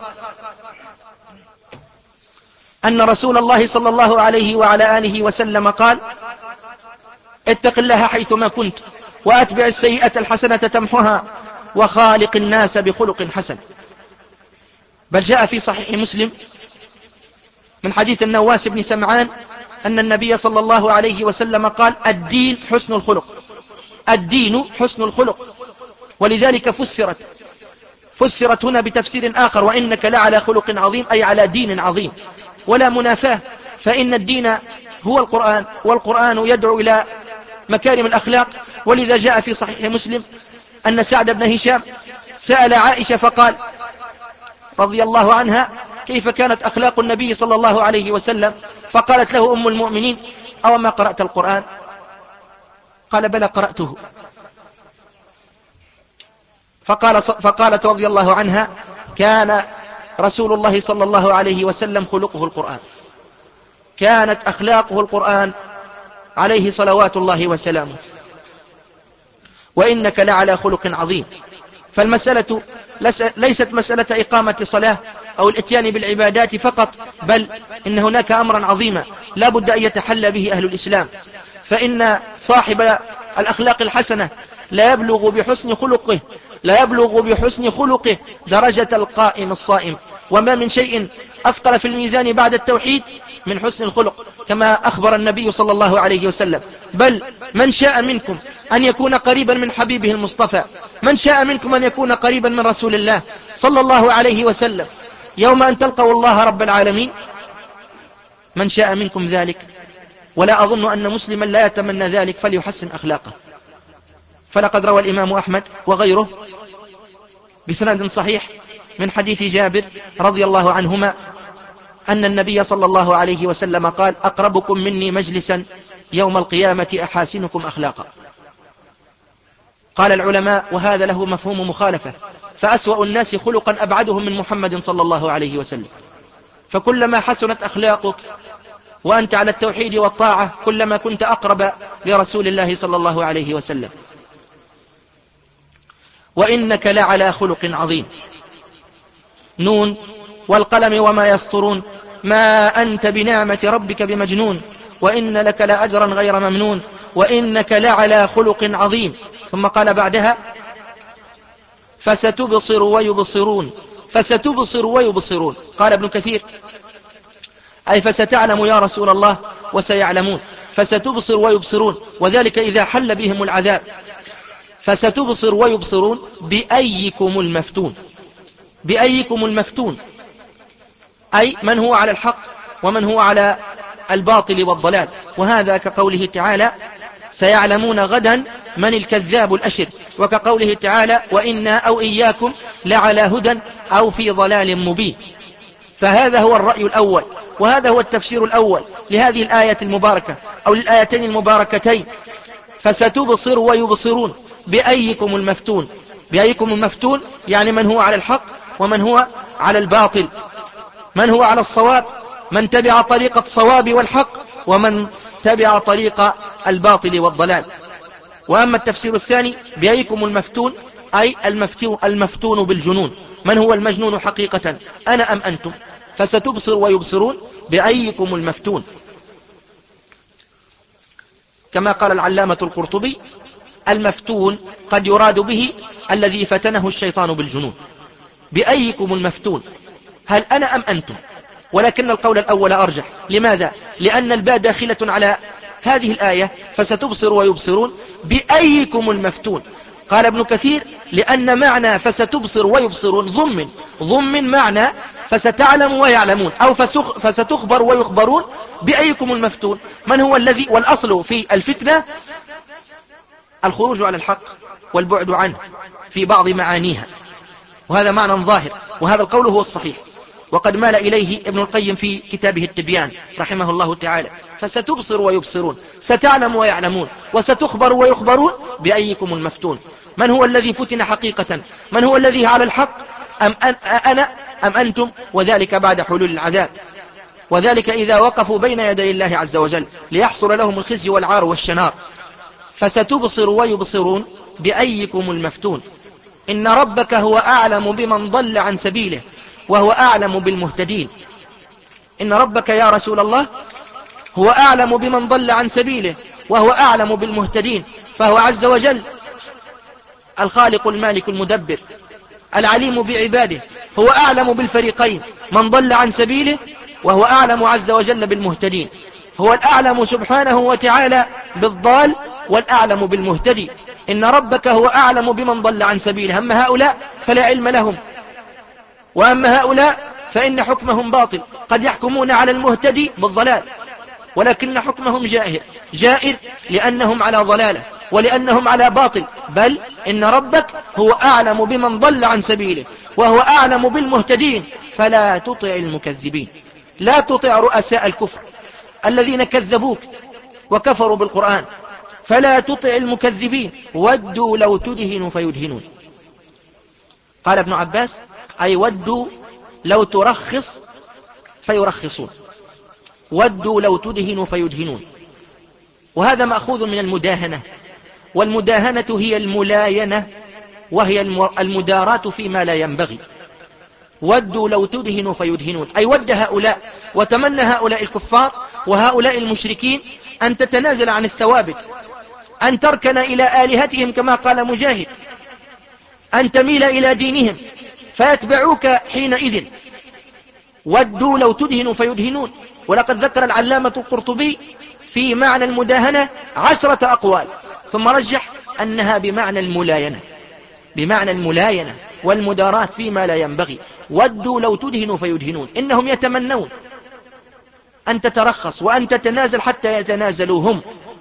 أن رسول الله صلى الله عليه وعلى آله وسلم قال اتق الله حيثما كنت وأتبع السيئة الحسنة تمحها وخالق الناس بخلق حسن. بل جاء في صحيح مسلم من حديث النواس بن سمعان أن النبي صلى الله عليه وسلم قال الدين حسن الخلق، الدين حسن الخلق. ولذلك فسرت فسرت هنا بتفسير آخر وإنك لعلى خلق عظيم، أي على دين عظيم ولا منافاة، فإن الدين هو القرآن، والقرآن يدعو إلى مكارم الأخلاق. ولذا جاء في صحيح مسلم أن سعد بن هشام سأل عائشة فقال رضي الله عنها كيف كانت أخلاق النبي صلى الله عليه وسلم؟ فقالت له أم المؤمنين أو ما قرأت القرآن؟ قال بلى قرأته. فقال فقالت رضي الله عنها كان رسول الله صلى الله عليه وسلم خلقه القرآن، كانت أخلاقه القرآن عليه صلوات الله وسلامه. وإنك لعلى خلق عظيم. فالمسألة ليست مسألة إقامة صلاة أو الاتيان بالعبادات فقط، بل إن هناك أمرا عظيما لا بد أن يتحلى به أهل الإسلام. فإن صاحب الأخلاق الحسنة لا يبلغ بحسن خلقه لا يبلغ بحسن خلقه درجة القائم الصائم. وما من شيء أثقل في الميزان بعد التوحيد من حسن الخلق، كما أخبر النبي صلى الله عليه وسلم. بل من شاء منكم أن يكون قريبا من حبيبه المصطفى، من شاء منكم أن يكون قريبا من رسول الله صلى الله عليه وسلم يوم أن تلقوا الله رب العالمين، من شاء منكم ذلك. ولا أظن أن مسلما لا يتمنى ذلك، فليحسن أخلاقه. فلقد روى الإمام أحمد وغيره بسند صحيح من حديث جابر رضي الله عنهما أن النبي صلى الله عليه وسلم قال أقربكم مني مجلسا يوم القيامة أحاسنكم أخلاقا. قال العلماء وهذا له مفهوم مخالفة، فأسوأ الناس خلقا أبعدهم من محمد صلى الله عليه وسلم. فكلما حسنت أخلاقك وأنت على التوحيد والطاعة كلما كنت أقرب لرسول الله صلى الله عليه وسلم. وإنك لعلى خلق عظيم. نون والقلم وما يسطرون ما أنت بنعمة ربك بمجنون وإن لك لأجرا غير ممنون وإنك لعلى خلق عظيم. ثم قال بعدها فستبصر ويبصرون، فستبصر ويبصرون. قال ابن كثير أي فستعلم يا رسول الله وسيعلمون، فستبصر ويبصرون، وذلك إذا حل بهم العذاب. فستبصر ويبصرون بأيكم المفتون، بأيكم المفتون أي من هو على الحق ومن هو على الباطل والضلال. وهذا كقوله تعالى سيعلمون غدا من الكذاب الأشر، وكقوله تعالى وإنا أو إياكم لعلى هدى أو في ضلال مبين. فهذا هو الرأي الأول، وهذا هو التفسير الأول لهذه الآية المباركة أو للآيتين المباركتين. فستبصر ويبصرون بأيكم المفتون، بأيكم المفتون يعني من هو على الحق ومن هو على الباطل، من هو على الصواب، من تبع طريقة الصواب والحق، ومن تبع طريق الباطل والضلال. وأما التفسير الثاني بأيكم المفتون أي المفتون, المفتون بالجنون، من هو المجنون حقيقة أنا أم أنتم. فستبصر ويبصرون بأيكم المفتون، كما قال العلامة القرطبي المفتون قد يراد به الذي فتنه الشيطان بالجنون. بأيكم المفتون هل أنا أم أنتم. ولكن القول الأول أرجح. لماذا؟ لأن الباء داخلة على هذه الآية، فستبصر ويبصرون بأيكم المفتون. قال ابن كثير لأن معنى فستبصر ويبصرون ضمن ضمن معنى فستعلم ويعلمون، أو فستخبر ويخبرون بأيكم المفتون. من هو الذي، والأصل في الفتنة الخروج على الحق والبعد عنه في بعض معانيها، وهذا معنى ظاهر، وهذا القول هو الصحيح، وقد مال إليه ابن القيم في كتابه التبيان رحمه الله تعالى. فستبصر ويبصرون، ستعلم ويعلمون، وستخبر ويخبرون بأيكم المفتون. من هو الذي فتن حقيقة؟ من هو الذي على الحق؟ أم أنا أم أنتم؟ وذلك بعد حلول العذاب، وذلك إذا وقفوا بين يدي الله عز وجل ليحصل لهم الخزي والعار والشنار. فستبصر ويبصرون بأيكم المفتون. إن ربك هو أعلم بمن ضل عن سبيله وهو أعلم بالمهتدين. إن ربك يا رسول الله هو أعلم بمن ضل عن سبيله وهو أعلم بالمهتدين، فهو عز وجل الخالق المالك المدبر العليم بعباده، هو أعلم بالفريقين، من ضل عن سبيله وهو أعلم عز وجل بالمهتدين. هو الأعلم سبحانه وتعالى بالضال والأعلم بالمهتدي. إن ربك هو أعلم بمن ضل عن سبيله. أما هؤلاء فلا علم لهم، وأما هؤلاء فإن حكمهم باطل. قد يحكمون على المهتدي بالضلال، ولكن حكمهم جائر جائر لأنهم على ضلالة ولأنهم على باطل. بل إن ربك هو أعلم بمن ضل عن سبيله وهو أعلم بالمهتدين. فلا تطع المكذبين، لا تطع رؤساء الكفر الذين كذبوك وكفروا بالقرآن. فلا تطع المكذبين، ودوا لو تدهن فيدهنون. قال ابن عباس أي ودوا لو ترخص فيرخصون، ودوا لو تدهن فيدهنون. وهذا مأخوذ من المداهنة، والمداهنة هي الملاينة، وهي المداراة فيما لا ينبغي. ودوا لو تدهن فيدهنون، أي ود هؤلاء وتمنى هؤلاء الكفار وهؤلاء المشركين أن تتنازل عن الثوابت، أن تركن إلى آلهتهم كما قال مجاهد، أن تميل إلى دينهم فيتبعوك حينئذ. ودوا لو تدهن فيدهنون. ولقد ذكر العلامة القرطبي في معنى المداهنة عشرة أقوال، ثم رجح أنها بمعنى الملاينة، بمعنى الملاينة والمدارات فيما لا ينبغي. ودوا لو تدهن فيدهنون، إنهم يتمنون أن تترخص وأن تتنازل حتى يتنازلوا هم.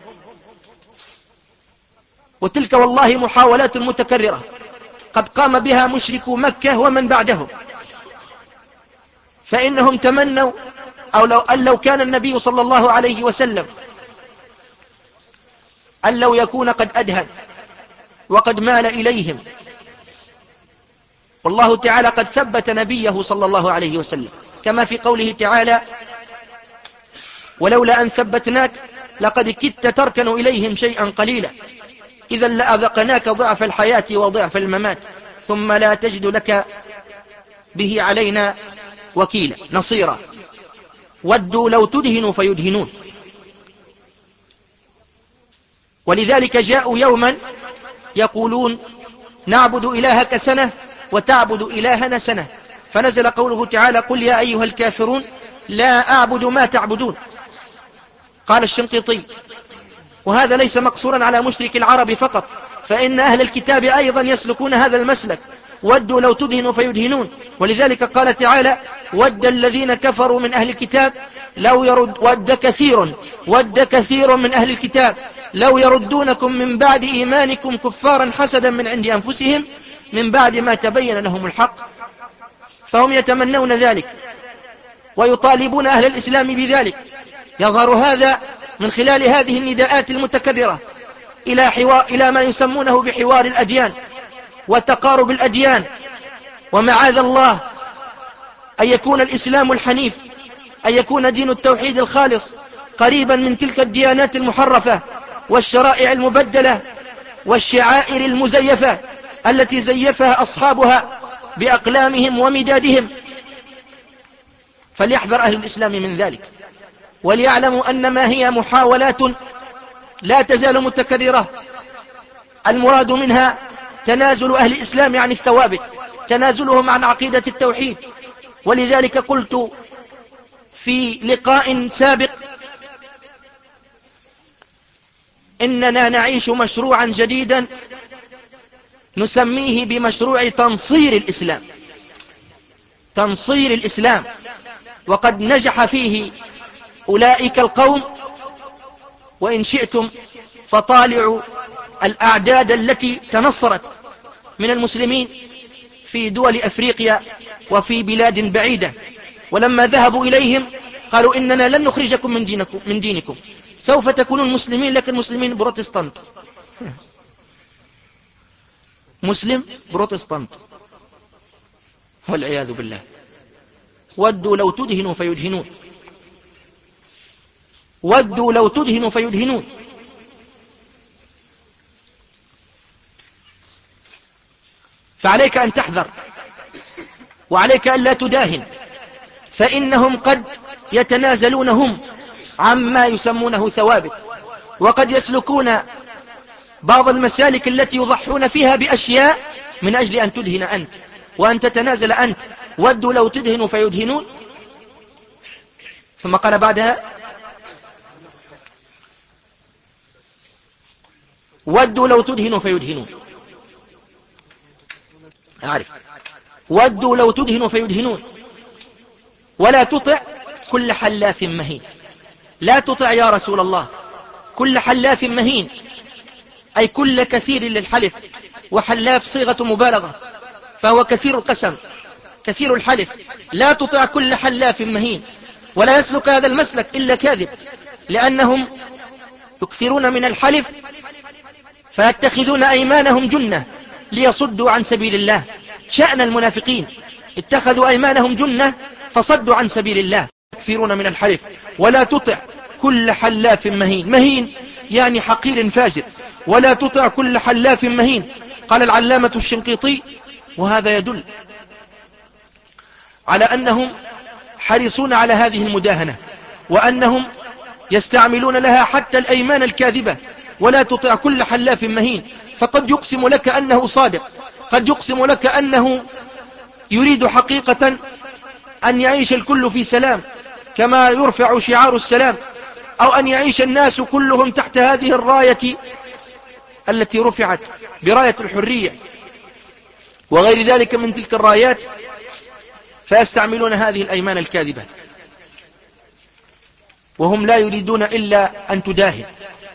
وتلك والله محاولات متكررة قد قام بها مشركو مكة ومن بعدهم، فإنهم تمنوا أو لو, أن لو كان النبي صلى الله عليه وسلم أن لو يكون قد أدهن وقد مال إليهم. والله تعالى قد ثبت نبيه صلى الله عليه وسلم كما في قوله تعالى ولولا أن ثبتناك لقد كدت تركن إليهم شيئا قليلا إذا لأذقناك ضعف الحياة وضعف الممات ثم لا تجد لك به علينا وكيلا نصيرا. ودوا لو تدهنوا فيدهنون. ولذلك جاءوا يوما يقولون نعبد إلهك سنة وتعبد إلهنا سنة، فنزل قوله تعالى قل يا أيها الكافرون لا أعبد ما تعبدون. قال الشنقيطي وهذا ليس مقصورا على مشرك العرب فقط، فإن أهل الكتاب أيضا يسلكون هذا المسلك، ودوا لو تدهنوا فيدهنون. ولذلك قال تعالى ود الذين كفروا من أهل الكتاب لو يرد ود كثير ود كثير من أهل الكتاب لو يردونكم من بعد إيمانكم كفارا حسدا من عند أنفسهم من بعد ما تبين لهم الحق. فهم يتمنون ذلك ويطالبون أهل الإسلام بذلك. يظهر هذا من خلال هذه النداءات المتكررة إلى, حوار إلى ما يسمونه بحوار الأديان وتقارب الأديان. ومعاذ الله أن يكون الإسلام الحنيف، أن يكون دين التوحيد الخالص قريبا من تلك الديانات المحرفة والشرائع المبدلة والشعائر المزيفة التي زيفها أصحابها بأقلامهم ومدادهم. فليحذر أهل الإسلام من ذلك، وليعلموا أن ما هي محاولات لا تزال متكررة المراد منها تنازل أهل الإسلام عن الثوابت، تنازلهم عن عقيدة التوحيد. ولذلك قلت في لقاء سابق إننا نعيش مشروعا جديدا نسميه بمشروع تنصير الإسلام. تنصير الإسلام، وقد نجح فيه أولئك القوم، وإن شئتم فطالعوا الأعداد التي تنصرت من المسلمين في دول أفريقيا وفي بلاد بعيدة، ولما ذهبوا إليهم قالوا إننا لن نخرجكم من دينكم, من دينكم سوف تكونون مسلمين لكن مسلمين بروتستانت. مسلم بروتستانت والعياذ بالله. ودوا لو تدهنوا فيدهنون، ودوا لو تدهنوا فيدهنون. فعليك أن تحذر، وعليك أن لا تداهن، فإنهم قد يتنازلون هم عما يسمونه ثوابت، وقد يسلكون بعض المسالك التي يضحون فيها بأشياء من أجل أن تدهن أنت وأن تتنازل أنت. ودوا لو تدهنوا فيدهنون. ثم قال بعدها: ودوا لو تدهنوا فيدهنون. أعرف. ودوا لو تدهنوا فيدهنون. ولا تطع كل حلاف مهين. لا تطع يا رسول الله كل حلاف مهين، أي كل كثير للحلف، وحلاف صيغة مبالغة فهو كثير القسم كثير الحلف. لا تطع كل حلاف مهين، ولا يسلك هذا المسلك إلا كاذب، لأنهم يكثرون من الحلف فيتخذون أيمانهم جنة ليصدوا عن سبيل الله. شأن المنافقين اتخذوا أيمانهم جنة فصدوا عن سبيل الله، يكثرون من الحلف. ولا تطع كل حلاف مهين. مهين يعني حقير فاجر. ولا تطع كل حلاف مهين. قال العلامة الشنقيطي: وهذا يدل على أنهم حريصون على هذه المداهنة، وأنهم يستعملون لها حتى الأيمان الكاذبة. ولا تطع كل حلاف مهين، فقد يقسم لك أنه صادق، قد يقسم لك أنه يريد حقيقة أن يعيش الكل في سلام كما يرفع شعار السلام، أو أن يعيش الناس كلهم تحت هذه الراية التي رفعت براية الحرية وغير ذلك من تلك الرايات، فيستعملون هذه الأيمان الكاذبة، وهم لا يريدون إلا أن تداهن،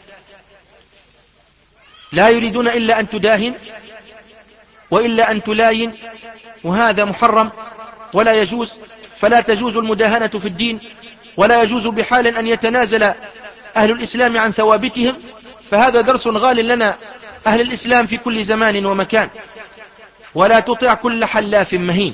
لا يريدون إلا أن تداهن وإلا أن تلاين، وهذا محرم ولا يجوز. فلا تجوز المداهنة في الدين، ولا يجوز بحال أن يتنازل أهل الإسلام عن ثوابتهم. فهذا درس غال لنا أهل الإسلام في كل زمان ومكان. ولا تطع كل حلاف مهين.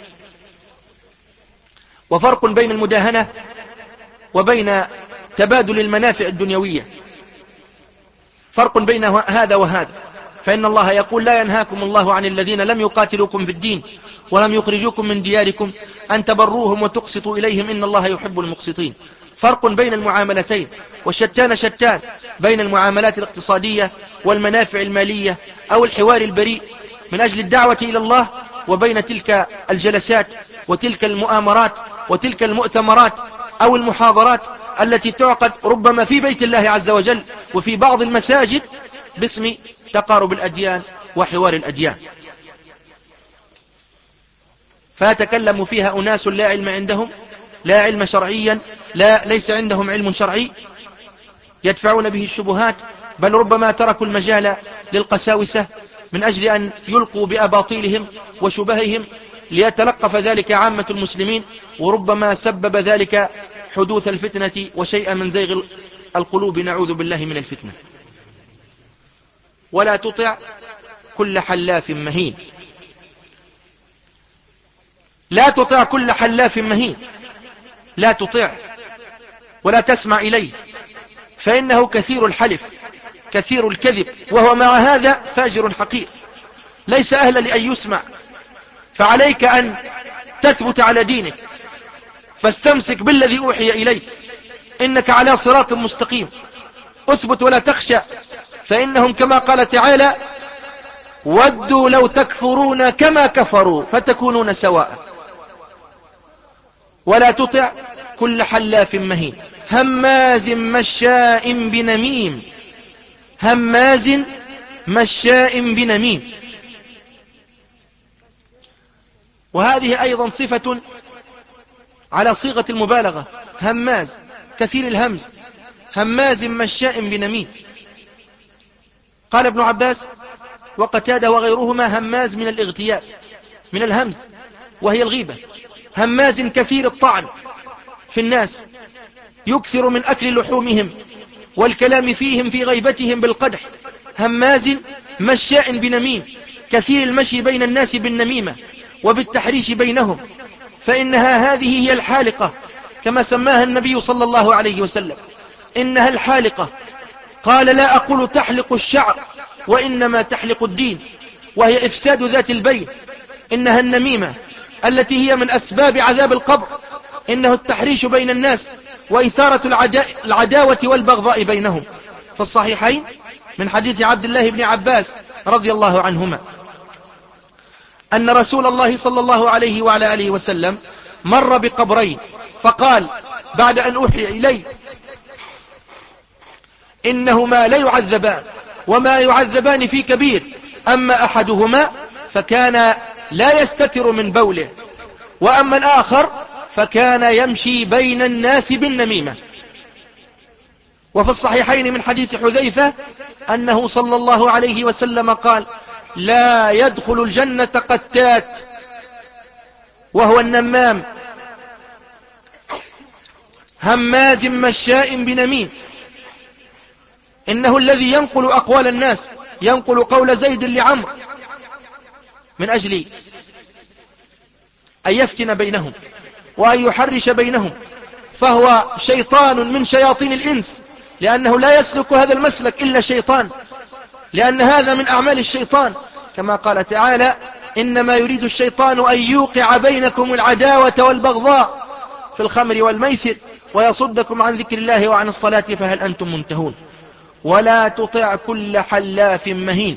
وفرق بين المداهنة وبين تبادل المنافع الدنيوية، فرق بين هذا وهذا. فإن الله يقول: لا ينهاكم الله عن الذين لم يقاتلوكم في الدين ولم يخرجوكم من دياركم أن تبروهم وتقسطوا إليهم إن الله يحب المقسطين. فرق بين المعاملتين، والشتان شتان بين المعاملات الاقتصادية والمنافع المالية أو الحوار البريء من أجل الدعوة إلى الله، وبين تلك الجلسات وتلك المؤامرات وتلك المؤتمرات أو المحاضرات التي تعقد ربما في بيت الله عز وجل وفي بعض المساجد باسم تقارب الأديان وحوار الأديان، فيتكلم فيها أناس لا علم عندهم، لا علم شرعيا، لا ليس عندهم علم شرعي، يدفعون به الشبهات، بل ربما تركوا المجال للقساوسة من أجل أن يلقوا بأباطيلهم وشبههم ليتلقف ذلك عامة المسلمين، وربما سبب ذلك حدوث الفتنة وشيئا من زيغ القلوب، نعوذ بالله من الفتنة. ولا تطع كل حلاف مهين. لا تطع كل حلاف مهين، لا تطع ولا تسمع إليه، فإنه كثير الحلف كثير الكذب، وهو مع هذا فاجر حقير ليس أهلا لأن يسمع. فعليك أن تثبت على دينك، فاستمسك بالذي أوحي إليك، إنك على صراط مستقيم. أثبت ولا تخشى، فإنهم كما قال تعالى: ودوا لو تكفرون كما كفروا فتكونون سواء. ولا تطع كل حلاف مهين هماز مشاء بنميم هماز مشاء بنميم. وهذه أيضا صفة على صيغة المبالغة، هماز كثير الهمز، هماز مشاء بنميم. قال ابن عباس وقتادة وغيرهما هماز من الاغتياب، من الهمز وهي الغيبة، هماز كثير الطعن في الناس، يكثر من أكل لحومهم والكلام فيهم في غيبتهم بالقدح، هماز مشاء بنميم، كثير المشي بين الناس بالنميمة وبالتحريش بينهم، فإنها هذه هي الحالقة كما سماها النبي صلى الله عليه وسلم، إنها الحالقة. قال لا أقول تحلق الشعر وإنما تحلق الدين، وهي إفساد ذات البين. إنها النميمة التي هي من أسباب عذاب القبر، إنه التحريش بين الناس وإثارة العدا... العداوة والبغضاء بينهم. في الصحيحين من حديث عبد الله بن عباس رضي الله عنهما أن رسول الله صلى الله عليه وعلى آله وسلم مر بقبرين فقال بعد أن أوحي إلي إنهما لا يعذبان وما يعذبان في كبير، أما أحدهما فكان لا يستتر من بوله، وأما الآخر فكان يمشي بين الناس بالنميمة. وفي الصحيحين من حديث حذيفة أنه صلى الله عليه وسلم قال لا يدخل الجنة قتات وهو النمام هماز مشاء بنميم. إنه الذي ينقل أقوال الناس، ينقل قول زيد لعمر من أجل أن يفتن بينهم وأن يحرش بينهم، فهو شيطان من شياطين الإنس، لأنه لا يسلك هذا المسلك إلا شيطان، لأن هذا من أعمال الشيطان، كما قال تعالى إنما يريد الشيطان أن يوقع بينكم العداوة والبغضاء في الخمر والميسر ويصدكم عن ذكر الله وعن الصلاة فهل أنتم منتهون. ولا تطع كل حلاف مهين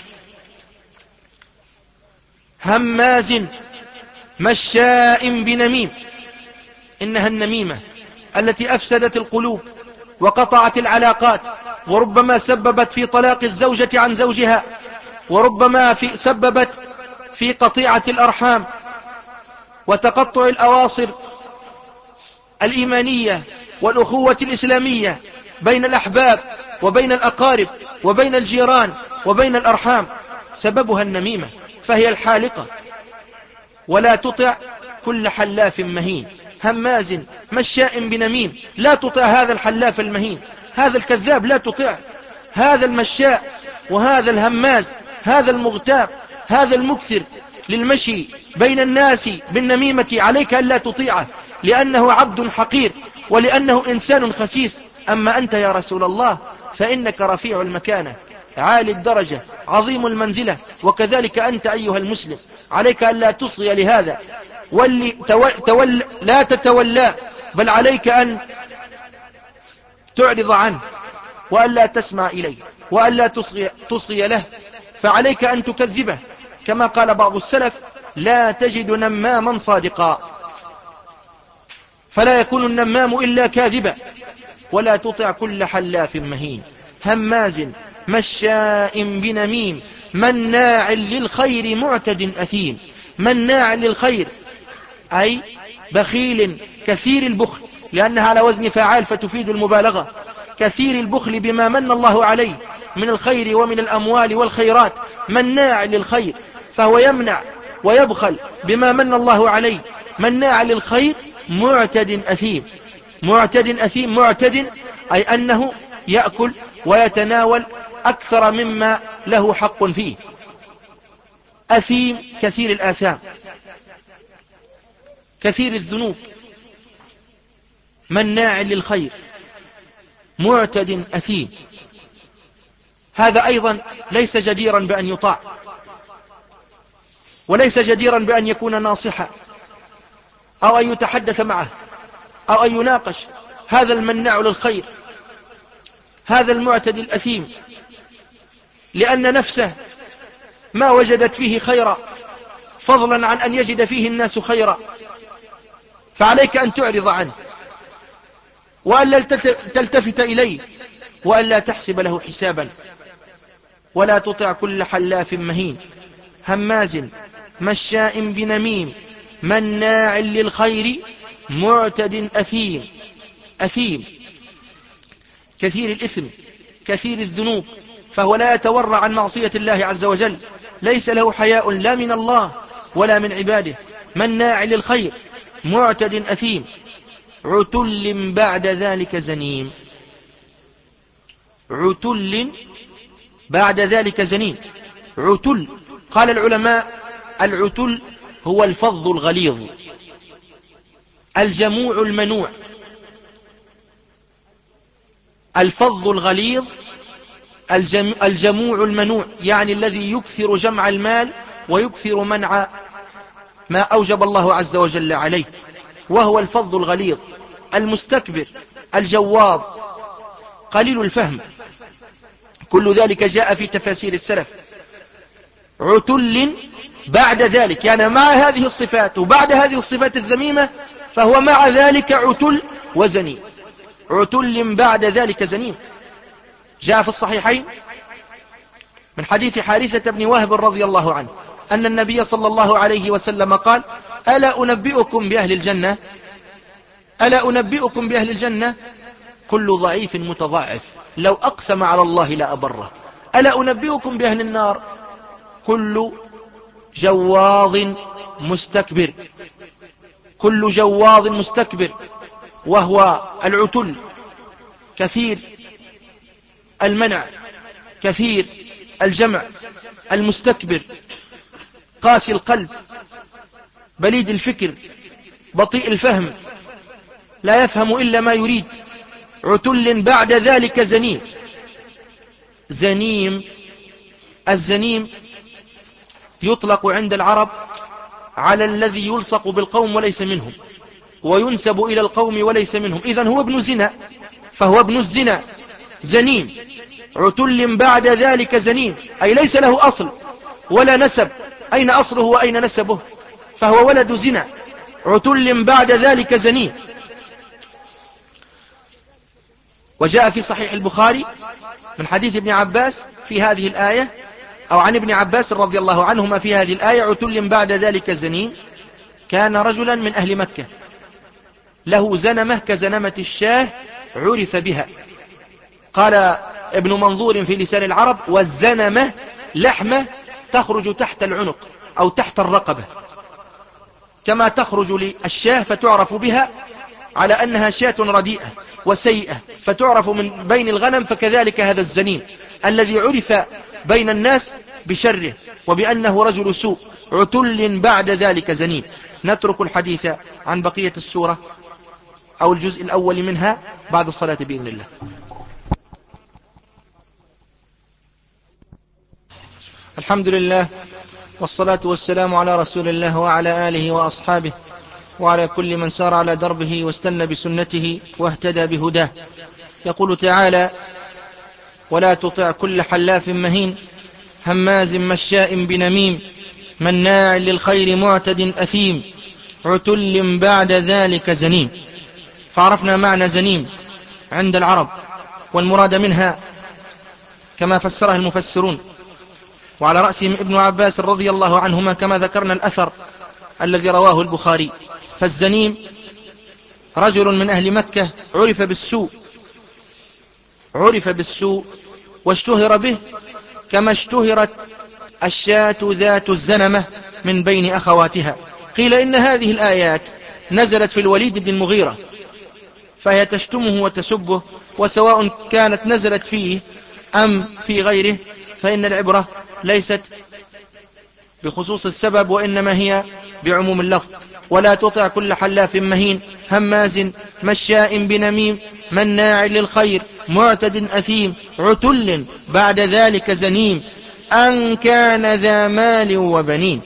هماز مشاء بنميم. إنها النميمة التي أفسدت القلوب وقطعت العلاقات، وربما سببت في طلاق الزوجة عن زوجها، وربما في سببت في قطيعة الأرحام وتقطع الأواصر الإيمانية والأخوة الإسلامية بين الأحباب وبين الأقارب وبين الجيران وبين الأرحام، سببها النميمة، فهي الحالقة. ولا تطع كل حلاف مهين هماز مشاء بنميم. لا تطع هذا الحلاف المهين، هذا الكذاب، لا تطع هذا المشاء وهذا الهماز، هذا المغتاب، هذا المكثر للمشي بين الناس بالنميمة. عليك أن لا تطيعه، لأنه عبد حقير ولأنه إنسان خسيس. أما أنت يا رسول الله فإنك رفيع المكانة عالي الدرجة عظيم المنزلة، وكذلك أنت أيها المسلم عليك أن لا تصغي لهذا، واللي تول تول لا تتولى، بل عليك أن تعرض عنه وأن لا تسمع إليه وأن لا تصغي, تصغي له، فعليك أن تكذبه. كما قال بعض السلف لا تجد نماما صادقا، فلا يكون النمام إلا كاذبا. ولا تطع كل حلاف مهين هماز مشاء بنميم مناع للخير معتد أثيم. مناع للخير أي بخيل كثير البخل، لأنها على وزن فعال فتفيد المبالغة، كثير البخل بما من الله عليه من الخير ومن الأموال والخيرات. مناع للخير فهو يمنع ويبخل بما من الله عليه، مناع للخير معتد أثيم. معتد أثيم، معتد أي أنه يأكل ويتناول أكثر مما له حق فيه. أثيم كثير الآثام، كثير الذنوب، مناع للخير، معتد أثيم. هذا أيضا ليس جديرا بأن يطاع، وليس جديرا بأن يكون ناصحا أو أن يتحدث معه أو أن يناقش. هذا المناع للخير، هذا المعتد الأثيم، لأن نفسه ما وجدت فيه خيرا فضلا عن أن يجد فيه الناس خيرا، فعليك أن تعرض عنه وألا تلتفت إليه وألا تحسب له حسابا. ولا تطع كل حلاف مهين هماز مشاء بنميم مناع للخير معتد أثيم. أثيم كثير الإثم كثير الذنوب، فهو لا يتورع عن معصية الله عز وجل، ليس له حياء لا من الله ولا من عباده. مناع للخير معتد أثيم عتل بعد ذلك زنيم. عتل بعد ذلك زنيم. عتل قال العلماء العتل هو الفظ الغليظ الجموع المنوع. الفظ الغليظ الجم... الجموع المنوع، يعني الذي يكثر جمع المال ويكثر منع ما أوجب الله عز وجل عليه، وهو الفظ الغليظ المستكبر الجواظ قليل الفهم. كل ذلك جاء في تفاسير السلف. عتل بعد ذلك يعني مع هذه الصفات وبعد هذه الصفات الذميمة، فهو مع ذلك عتل وزنيم. عتل بعد ذلك زنيم. جاء في الصحيحين من حديث حارثة بن وهب رضي الله عنه أن النبي صلى الله عليه وسلم قال: ألا أنبئكم بأهل الجنة؟ ألا أنبئكم بأهل الجنة؟ كل ضعيف متضاعف لو أقسم على الله لا أبره. ألا أنبئكم بأهل النار؟ كل جواظ مستكبر. كل جواظ مستكبر، وهو العتل كثير المنع كثير الجمع المستكبر قاسي القلب بليد الفكر بطيء الفهم لا يفهم إلا ما يريد. عتل بعد ذلك زنيم. زنيم الزنيم يطلق عند العرب على الذي يلصق بالقوم وليس منهم، وينسب إلى القوم وليس منهم، إذن هو ابن زنا، فهو ابن الزنا زنيم. عتل بعد ذلك زنيم أي ليس له أصل ولا نسب. أين أصله وأين نسبه؟ فهو ولد زنا. عتل بعد ذلك زنيم. وجاء في صحيح البخاري من حديث ابن عباس في هذه الآية، أو عن ابن عباس رضي الله عنهما في هذه الآية: عتل بعد ذلك زنيم. كان رجلا من أهل مكة له زنمة كزنمة الشاه عرف بها. قال ابن منظور في لسان العرب: والزنمة لحمة تخرج تحت العنق أو تحت الرقبة، كما تخرج للشاه فتعرف بها على أنها شاة رديئة وسيئة فتعرف من بين الغنم، فكذلك هذا الزنيم الذي عرف بين الناس بشره وبأنه رجل سوء. عتل بعد ذلك زنيم. نترك الحديث عن بقية السورة أو الجزء الأول منها بعد الصلاة بإذن الله. الحمد لله والصلاة والسلام على رسول الله وعلى آله وأصحابه وعلى كل من سار على دربه واستنى بسنته واهتدى بهداه. يقول تعالى: ولا تطع كل حلاف مهين هماز مشاء بنميم مناع للخير معتد أثيم عتل بعد ذلك زنيم. فعرفنا معنى زنيم عند العرب، والمراد منها كما فسرها المفسرون، وعلى رأسهم ابن عباس رضي الله عنهما كما ذكرنا الأثر الذي رواه البخاري. فالزنيم رجل من أهل مكة عرف بالسوء عرف بالسوء واشتهر به، كما اشتهرت الشاة ذات الزنمة من بين أخواتها. قيل إن هذه الآيات نزلت في الوليد بن المغيرة، فهي تشتمه وتسبه، وسواء كانت نزلت فيه أم في غيره فإن العبرة ليست بخصوص السبب وإنما هي بعموم اللفظ. ولا تطع كل حلاف مهين هماز مشاء بنميم مناع للخير معتد أثيم عتل بعد ذلك زنيم أن كان ذا مال وبنين.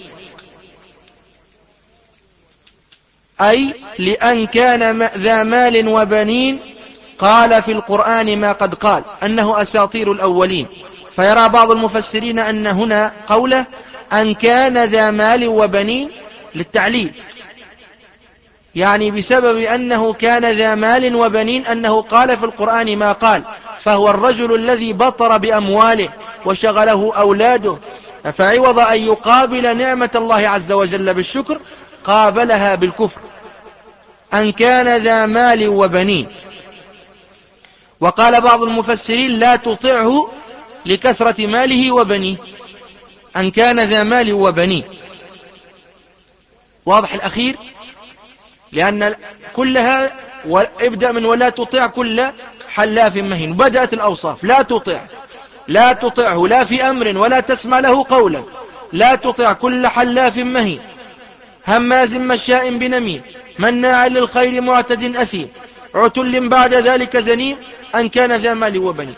أي لأن كان ذا مال وبنين قال في القرآن ما قد قال أنه أساطير الأولين. فيرى بعض المفسرين أن هنا قوله أن كان ذا مال وبنين للتعليل، يعني بسبب أنه كان ذا مال وبنين أنه قال في القرآن ما قال، فهو الرجل الذي بطر بأمواله وشغله أولاده، فعوض أن يقابل نعمة الله عز وجل بالشكر قابلها بالكفر، أن كان ذا مال وبنين. وقال بعض المفسرين لا تطعه لكثرة ماله وبنيه، أن كان ذا مال وبنيه. واضح الأخير؟ لأن كلها ابدأ من ولا تطع كل حلاف مهين، بدأت الأوصاف لا تطع، لا تطعه لا في أمر ولا تسمع له قولا، لا تطع كل حلاف مهين هماز مشاء بنميم مناع للخير معتد أثيم عتل بعد ذلك زنيم أن كان ذا مال وبنين.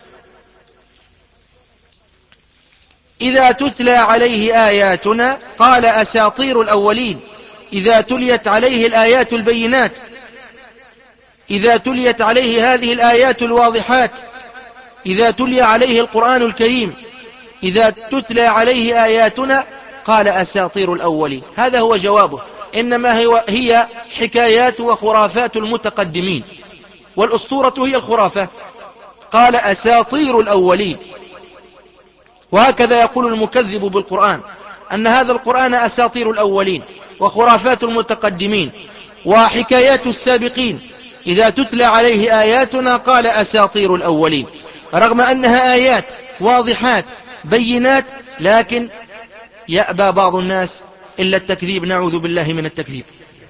إذا تتلى عليه آياتنا قال أساطير الأولين، إذا تليت عليه الآيات البينات، إذا تليت عليه هذه الآيات الواضحات، إذا تلي عليه القرآن الكريم، إذا تتلى عليه آياتنا قال أساطير الأولين. هذا هو جوابه، إنما هي حكايات وخرافات المتقدمين، والأسطورة هي الخرافة. قال أساطير الأولين. وهكذا يقول المكذب بالقرآن أن هذا القرآن أساطير الأولين وخرافات المتقدمين وحكايات السابقين. إذا تتلى عليه آياتنا قال أساطير الأولين، رغم أنها آيات واضحات بينات، لكن يأبى بعض الناس إلا التكذيب، نعوذ بالله من التكذيب.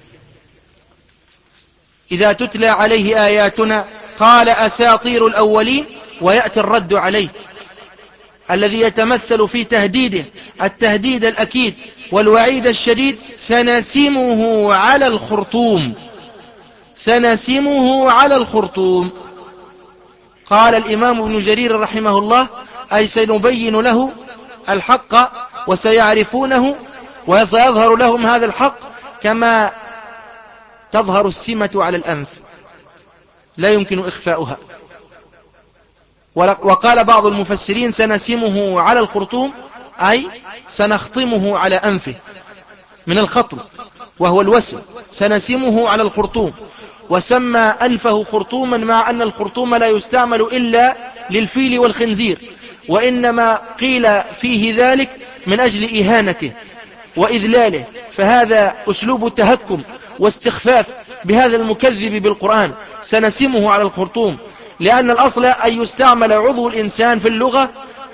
إذا تتلى عليه آياتنا قال أساطير الأولين، ويأتي الرد عليه الذي يتمثل في تهديده التهديد الأكيد والوعيد الشديد: سنسمه على الخرطوم، سنسمه على الخرطوم. قال الإمام ابن جرير رحمه الله: أي سنبين له الحق وسيعرفونه وسيظهر لهم هذا الحق كما تظهر السمة على الأنف، لا يمكن إخفاؤها. وقال بعض المفسرين: سنسمه على الخرطوم، أي سنخطمه على أنفه من الخطم وهو الوسم، سنسمه على الخرطوم. وسمى أنفه خرطوما مع أن الخرطوم لا يستعمل إلا للفيل والخنزير، وإنما قيل فيه ذلك من أجل إهانته وإذلاله، فهذا أسلوب تهكم واستخفاف بهذا المكذب بالقرآن. سنسمه على الخرطوم، لأن الأصل أن يستعمل عضو الإنسان في اللغة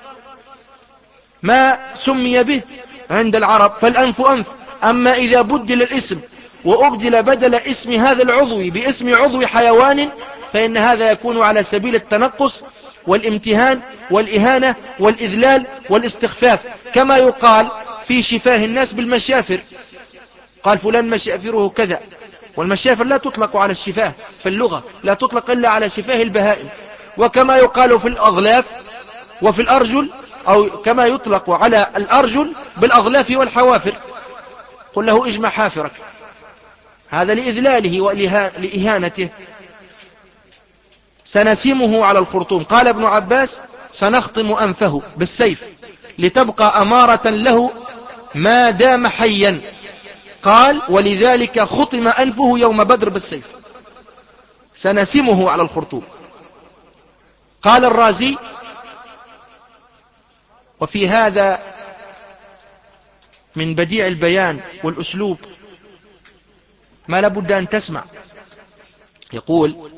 ما سمي به عند العرب، فالأنف أنف. أما إذا بدل الاسم وأبدل بدل اسم هذا العضو باسم عضو حيوان، فإن هذا يكون على سبيل التنقص والامتهان والإهانة والإذلال والاستخفاف، كما يقال في شفاه الناس بالمشافر، قال فلان مشافره كذا، والمشافر لا تطلق على الشفاه في اللغة، لا تطلق إلا على شفاه البهائم. وكما يقال في الأغلاف وفي الأرجل، أو كما يطلق على الأرجل بالأغلاف والحوافر، قل له اجمع حافرك، هذا لإذلاله ولإهانته. سنسمه على الخرطوم. قال ابن عباس: سنخطم أنفه بالسيف لتبقى أمارة له ما دام حيا. قال: ولذلك خطم أنفه يوم بدر بالسيف. سنسمه على الخرطوم. قال الرازي: وفي هذا من بديع البيان والأسلوب ما لابد أن تسمع. يقول: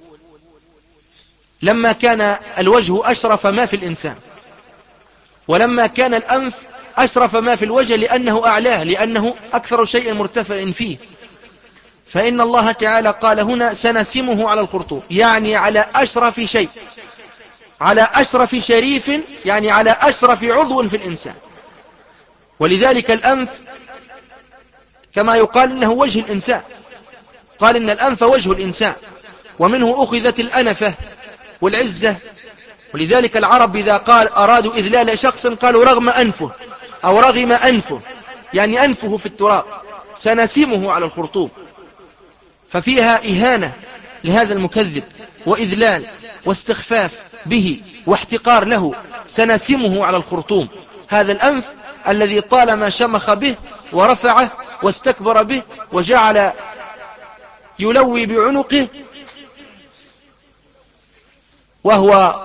لما كان الوجه أشرف ما في الإنسان، ولما كان الأنف أشرف ما في الوجه لأنه أعلاه، لأنه أكثر شيء مرتفع فيه، فإن الله تعالى قال هنا: سنسمه على الخرطوم، يعني على أشرف شيء، على أشرف شريف، يعني على أشرف عضو في الإنسان. ولذلك الأنف كما يقال إنه وجه الإنسان، قال إن الأنف وجه الإنسان، ومنه أخذت الأنفة والعزة. ولذلك العرب إذا قال أرادوا إذلال شخص قالوا رغم أنفه أو رغم أنفه، يعني أنفه في التراب. سنسمه على الخرطوم، ففيها إهانة لهذا المكذب وإذلال واستخفاف به واحتقار له. سنسمه على الخرطوم، هذا الأنف الذي طالما شمخ به ورفعه واستكبر به وجعل يلوي بعنقه وهو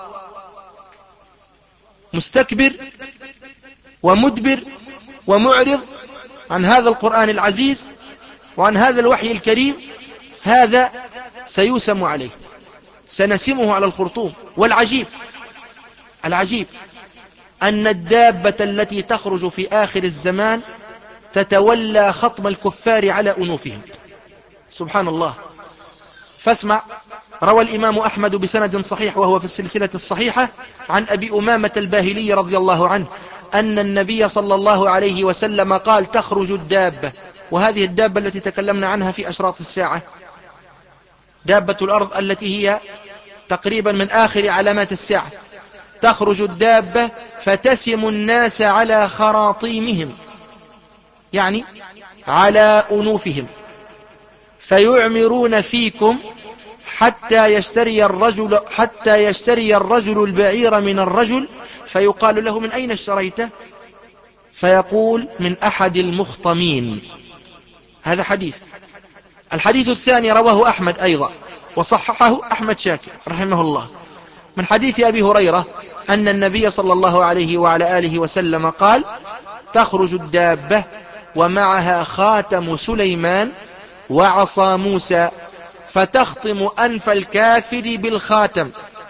مستكبر ومدبر ومعرض عن هذا القرآن العزيز وعن هذا الوحي الكريم، هذا سيوسم عليه، سنسمه على الخرطوم. والعجيب العجيب أن الدابة التي تخرج في آخر الزمان تتولى خطم الكفار على أنوفهم. سبحان الله. فاسمع، روى الإمام أحمد بسند صحيح وهو في السلسلة الصحيحة عن أبي أمامة الباهلي رضي الله عنه أن النبي صلى الله عليه وسلم قال: تخرج الدابة، وهذه الدابة التي تكلمنا عنها في أشراط الساعة، دابة الأرض التي هي تقريبا من آخر علامات الساعة. تخرج الدابة فتسم الناس على خراطيمهم، يعني على أنوفهم، فيعمرون فيكم حتى يشتري الرجل حتى يشتري الرجل البعير من الرجل، فيقال له: من أين اشتريته؟ فيقول: من أحد المخطمين. هذا حديث. الحديث الثاني رواه أحمد أيضا وصححه أحمد شاكر رحمه الله، من حديث أبي هريرة أن النبي صلى الله عليه وعلى آله وسلم قال: تخرج الدابة ومعها خاتم سليمان وعصا موسى، فتخطم أنف الكافر بالخاتم،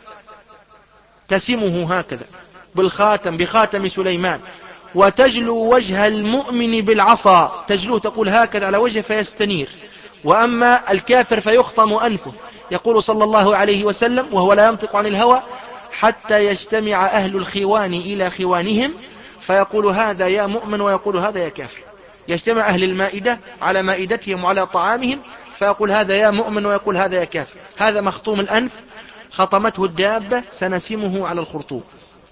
تسمه هكذا بالخاتم، بخاتم سليمان، وتجلو وجه المؤمن بالعصا، تجلو تقول هكذا على وجهه فيستنير، وأما الكافر فيخطم أنفه. يقول صلى الله عليه وسلم وهو لا ينطق عن الهوى: حتى يجتمع أهل الخوان إلى خوانهم، فيقول هذا يا مؤمن ويقول هذا يا كافر. يجتمع أهل المائدة على مائدتهم وعلى طعامهم، فيقول هذا يا مؤمن ويقول هذا يا كافر. هذا مخطوم الأنف، خطمته الدابة، سنسمه على الخرطوم،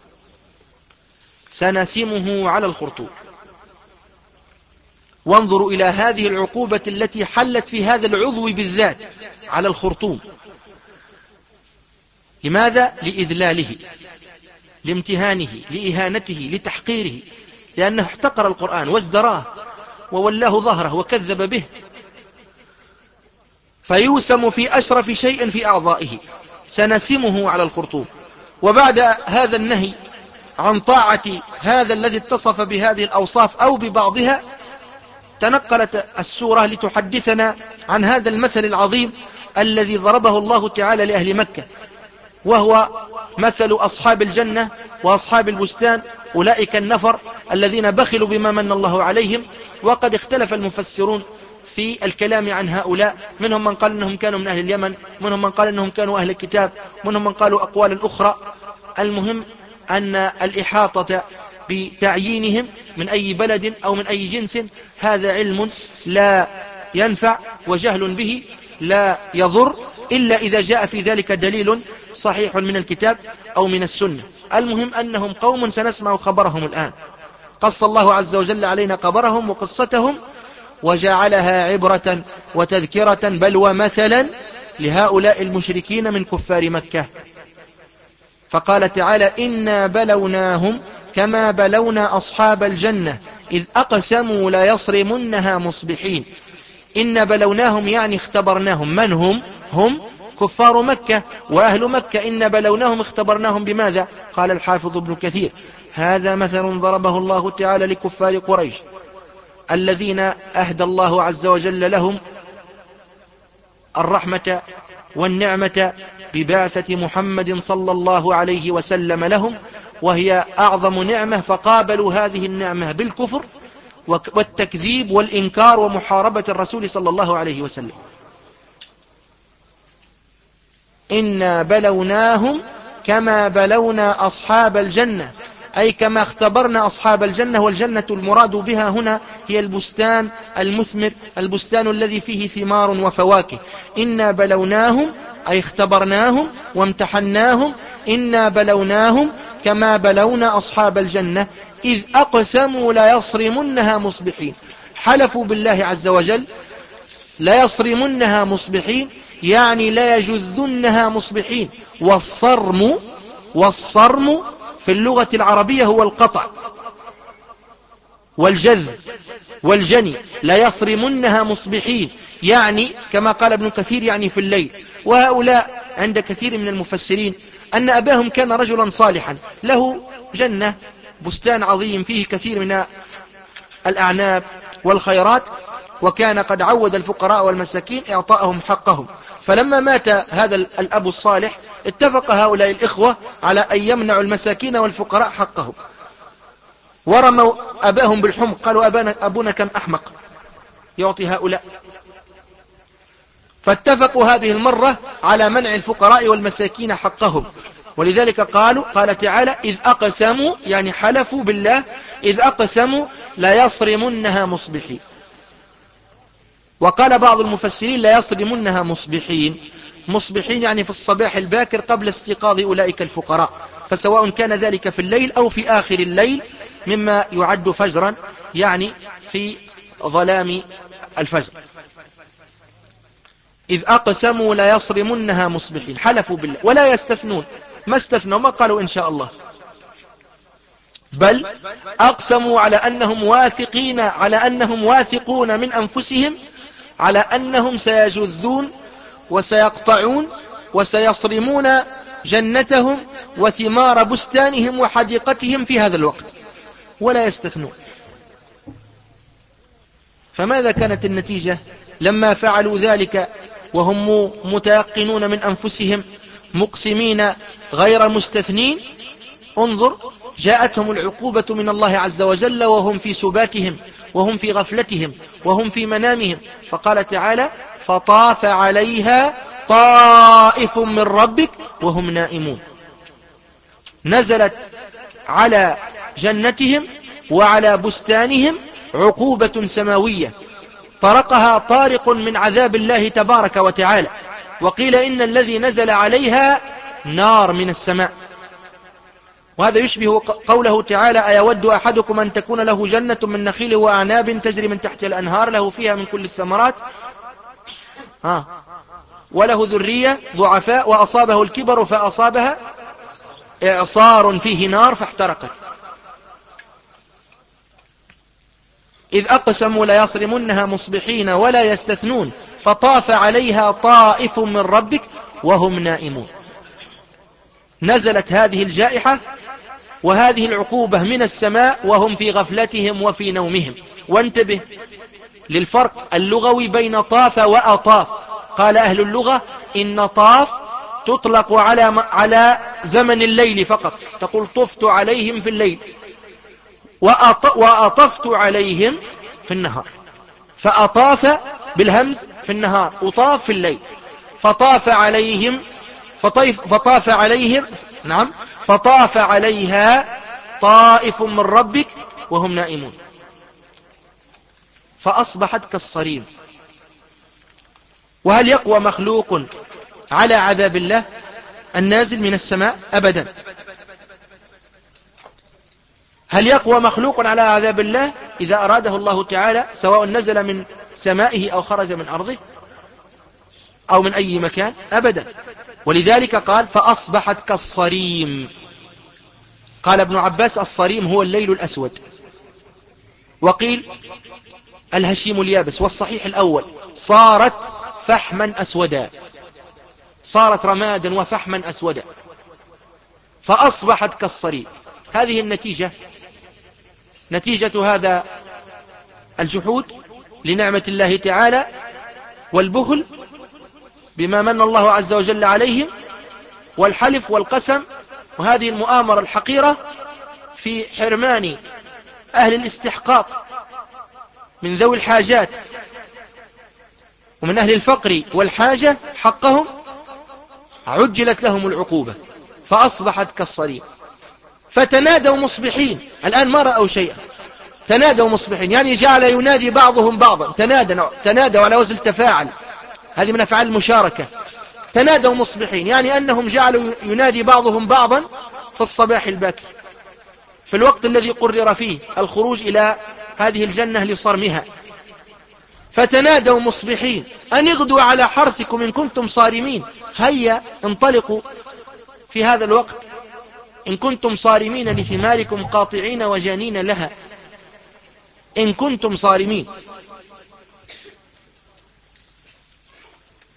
سنسمه على الخرطوم. وانظروا إلى هذه العقوبة التي حلت في هذا العضو بالذات على الخرطوم. لماذا؟ لإذلاله، لامتهانه، لإهانته، لتحقيره، لأنه احتقر القرآن وازدراه وولاه ظهره وكذب به، فيوسم في أشرف شيء في أعضائه، سنسمه على الخرطوم. وبعد هذا النهي عن طاعة هذا الذي اتصف بهذه الأوصاف أو ببعضها، تنقلت السورة لتحدثنا عن هذا المثل العظيم الذي ضربه الله تعالى لأهل مكة، وهو مثل أصحاب الجنة وأصحاب البستان، أولئك النفر الذين بخلوا بما من الله عليهم. وقد اختلف المفسرون في الكلام عن هؤلاء، منهم من قال أنهم كانوا من أهل اليمن، منهم من قال أنهم كانوا أهل الكتاب، منهم من قالوا أقوالا أخرى. المهم أن الإحاطة بتعيينهم من أي بلد أو من أي جنس هذا علم لا ينفع، وجهل به لا يضر، إلا إذا جاء في ذلك دليل صحيح من الكتاب أو من السنة. المهم أنهم قوم سنسمع خبرهم الآن. قص الله عز وجل علينا خبرهم وقصتهم وجعلها عبرة وتذكرة بل ومثلا لهؤلاء المشركين من كفار مكة. فقال تعالى: إنا بلوناهم كما بلونا أصحاب الجنة إذ أقسموا لا يصرمنها مصبحين. إنا بلوناهم يعني اختبرناهم. من هم؟ هم كفار مكة وأهل مكة. إنا بلوناهم اختبرناهم بماذا؟ قال الحافظ ابن كثير: هذا مثل ضربه الله تعالى لكفار قريش الذين أهدى الله عز وجل لهم الرحمة والنعمة ببعثة محمد صلى الله عليه وسلم لهم، وهي أعظم نعمة، فقابلوا هذه النعمة بالكفر والتكذيب والإنكار ومحاربة الرسول صلى الله عليه وسلم. إنا بلوناهم كما بلونا أصحاب الجنة، أي كما اختبرنا أصحاب الجنة. والجنة المراد بها هنا هي البستان المثمر، البستان الذي فيه ثمار وفواكه. إنا بلوناهم أي اختبرناهم وامتحناهم. إنا بلوناهم كما بلونا أصحاب الجنة إذ أقسموا لا يصرمنها مصبحين، حلفوا بالله عز وجل لا يصرمنها مصبحين، يعني لا يجذنها مصبحين. والصرم والصرم في اللغة العربية هو القطع والجذ والجني. لا يصرمنها مصبحين يعني كما قال ابن كثير يعني في الليل. وهؤلاء عند كثير من المفسرين أن أباهم كان رجلا صالحا له جنة بستان عظيم فيه كثير من الأعناب والخيرات، وكان قد عود الفقراء والمساكين إعطاءهم حقهم. فلما مات هذا الأب الصالح اتفق هؤلاء الإخوة على أن يمنعوا المساكين والفقراء حقهم، ورموا أباهم بالحمق، قالوا أبانا أبونا كم أحمق يعطي هؤلاء. فاتفقوا هذه المرة على منع الفقراء والمساكين حقهم. ولذلك قالوا قال تعالى إذ أقسموا، يعني حلفوا بالله، إذ أقسموا لا يصرمنها مصبحين. وقال بعض المفسرين لا يصرمنها مصبحين، مصبحين يعني في الصباح الباكر قبل استيقاظ أولئك الفقراء، فسواء كان ذلك في الليل أو في آخر الليل مما يعد فجرا، يعني في ظلام الفجر. إذ أقسموا لا يصرمنها مصبحين، حلفوا بالله ولا يستثنون، ما استثنوا، ما قالوا إن شاء الله، بل أقسموا على أنهم واثقين، على أنهم واثقون من أنفسهم على أنهم سيجذون وسيقطعون وسيصرمون جنتهم وثمار بستانهم وحديقتهم في هذا الوقت ولا يستثنون. فماذا كانت النتيجة لما فعلوا ذلك وهم متيقنون من أنفسهم مقسمين غير مستثنين؟ انظر، جاءتهم العقوبة من الله عز وجل وهم في سباتهم وهم في غفلتهم وهم في منامهم. فقال تعالى فطاف عليها طائف من ربك وهم نائمون. نزلت على جنتهم وعلى بستانهم عقوبة سماوية طرقها طارق من عذاب الله تبارك وتعالى. وقيل إن الذي نزل عليها نار من السماء. وهذا يشبه قوله تعالى أيود أحدكم أن تكون له جنة من نخيل وأعناب تجري من تحت الأنهار له فيها من كل الثمرات ها وله ذرية ضعفاء وأصابه الكبر فأصابها إعصار فيه نار فاحترقت. إذ أقسموا ليصرمنها مصبحين ولا يستثنون فطاف عليها طائف من ربك وهم نائمون. نزلت هذه الجائحة وهذه العقوبة من السماء وهم في غفلتهم وفي نومهم. وانتبه للفرق اللغوي بين طاف وأطاف. قال أهل اللغة إن طاف تطلق على على زمن الليل فقط، تقول طفت عليهم في الليل، وأطفت عليهم في النهار. فأطاف بالهمز في النهار، أطاف في الليل. فطاف عليهم فطيف فطاف عليهم نعم فطاف عليها طائف من ربك وهم نائمون فأصبحت كالصريم. وهل يقوى مخلوق على عذاب الله النازل من السماء؟ أبدا. هل يقوى مخلوق على عذاب الله إذا أراده الله تعالى، سواء نزل من سمائه أو خرج من أرضه أو من أي مكان؟ أبدا. ولذلك قال فأصبحت كالصريم. قال ابن عباس الصريم هو الليل الأسود، وقيل الهشيم اليابس، والصحيح الأول صارت فحما أسودا، صارت رمادا وفحما أسودا فأصبحت كالصريم. هذه النتيجة، نتيجة هذا الجحود لنعمة الله تعالى والبخل بما من الله عز وجل عليهم والحلف والقسم، وهذه المؤامرة الحقيرة في حرمان أهل الاستحقاق من ذوي الحاجات ومن أهل الفقر والحاجة حقهم، عجلت لهم العقوبة فأصبحت كالصريم. فتنادوا مصبحين، الآن ما رأوا شيئا، تنادوا مصبحين يعني جعل ينادي بعضهم بعضا، تنادوا تنادوا على وزن تفاعل، هذه من أفعال المشاركة. تنادوا مصبحين يعني أنهم جعلوا ينادي بعضهم بعضا في الصباح الباكر، في الوقت الذي قرر فيه الخروج إلى هذه الجنة لصرمها. فتنادوا مصبحين أن اغدوا على حرثكم إن كنتم صارمين، هيا انطلقوا في هذا الوقت إن كنتم صارمين لثماركم قاطعين وجانين لها، إن كنتم صارمين.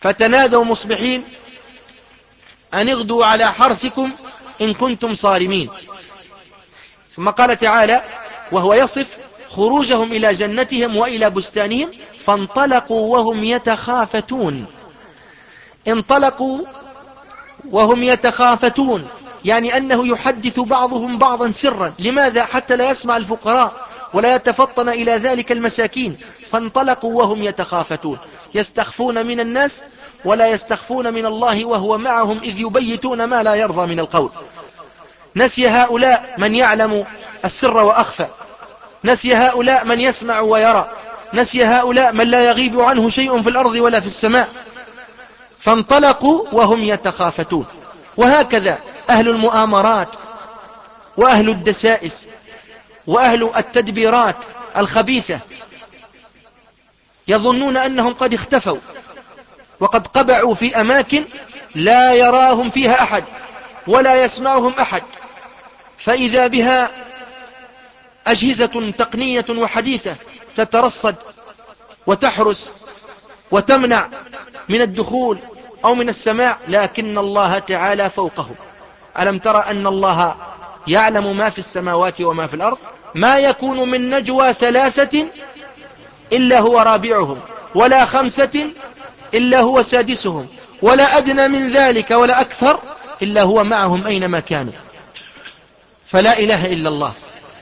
فتنادوا مصبحين أن اغدوا على حرثكم إن كنتم صارمين. ثم قال تعالى وهو يصف خروجهم إلى جنتهم وإلى بستانهم: فانطلقوا وهم يتخافتون. انطلقوا وهم يتخافتون يعني أنه يحدث بعضهم بعضا سرا. لماذا؟ حتى لا يسمع الفقراء ولا يتفطن إلى ذلك المساكين. فانطلقوا وهم يتخافتون، يستخفون من الناس ولا يستخفون من الله وهو معهم إذ يبيتون ما لا يرضى من القول. نسي هؤلاء من يعلم السر وأخفى، نسي هؤلاء من يسمع ويرى، نسي هؤلاء من لا يغيب عنه شيء في الأرض ولا في السماء. فانطلقوا وهم يتخافتون. وهكذا أهل المؤامرات وأهل الدسائس وأهل التدبيرات الخبيثة يظنون أنهم قد اختفوا وقد قبعوا في أماكن لا يراهم فيها أحد ولا يسمعهم أحد، فإذا بها أجهزة تقنية وحديثة تترصد وتحرس وتمنع من الدخول أو من السماع، لكن الله تعالى فوقهم. ألم ترى أن الله يعلم ما في السماوات وما في الأرض؟ ما يكون من نجوى ثلاثة إلا هو رابعهم ولا خمسة إلا هو سادسهم ولا أدنى من ذلك ولا أكثر إلا هو معهم أينما كانوا. فلا إله إلا الله.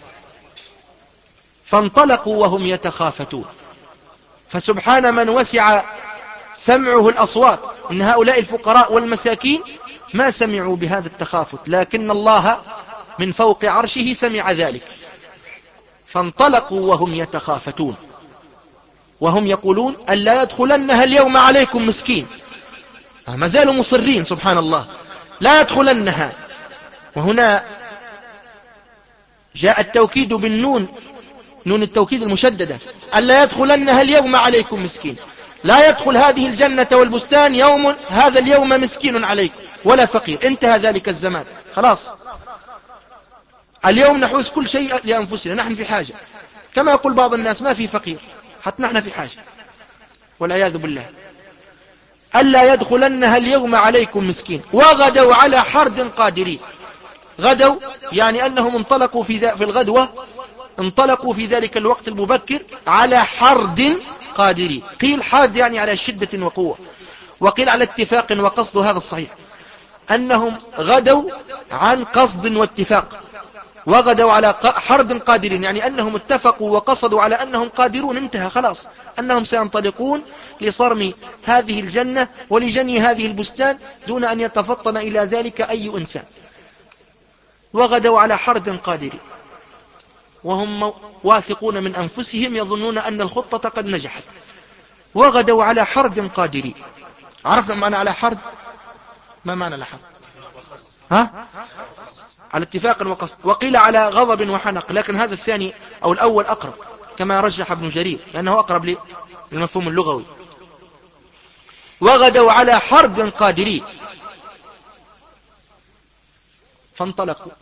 فانطلقوا وهم يتخافتون. فسبحان من وسع سمعه الأصوات إن هؤلاء الفقراء والمساكين ما سمعوا بهذا التخافت، لكن الله من فوق عرشه سمع ذلك. فانطلقوا وهم يتخافتون وهم يقولون ألا يدخلنها اليوم عليكم مسكين. ما زالوا مصرين سبحان الله لا يدخلنها. وهنا جاء التوكيد بالنون، نون التوكيد المشددة: ألا يدخلنها اليوم عليكم مسكين. لا يدخل هذه الجنة والبستان يوم هذا اليوم مسكين عليكم ولا فقير. انتهى ذلك الزمان خلاص. اليوم نحوز كل شيء لأنفسنا، نحن في حاجة. كما يقول بعض الناس ما في فقير، حتى نحن في حاجة والعياذ بالله. ألا يدخلنها اليوم عليكم مسكين وغدوا على حرد قادرين. غدوا يعني أنهم انطلقوا في, في الغدوة، انطلقوا في ذلك الوقت المبكر على حرد قادرين. قيل حرد يعني على شدة وقوة، وقيل على اتفاق وقصد. هذا الصحيح أنهم غدوا عن قصد واتفاق، وغدوا على حرد قادرين يعني أنهم اتفقوا وقصدوا على أنهم قادرون. انتهى خلاص، أنهم سينطلقون لصرم هذه الجنة ولجني هذه البستان دون أن يتفطن إلى ذلك أي إنسان. وغدوا على حرد قادرين وهم واثقون من أنفسهم يظنون أن الخطة قد نجحت. وغدوا على حرد قادرين. عرفنا معنى على حرد؟ ما معنى على حرد؟ ها؟ على اتفاق وقصد. وقيل على غضب وحنق، لكن هذا الثاني أو الأول أقرب كما رجح ابن جرير لأنه أقرب للمفهوم اللغوي. وغدوا على حرد قادرين. فانطلقوا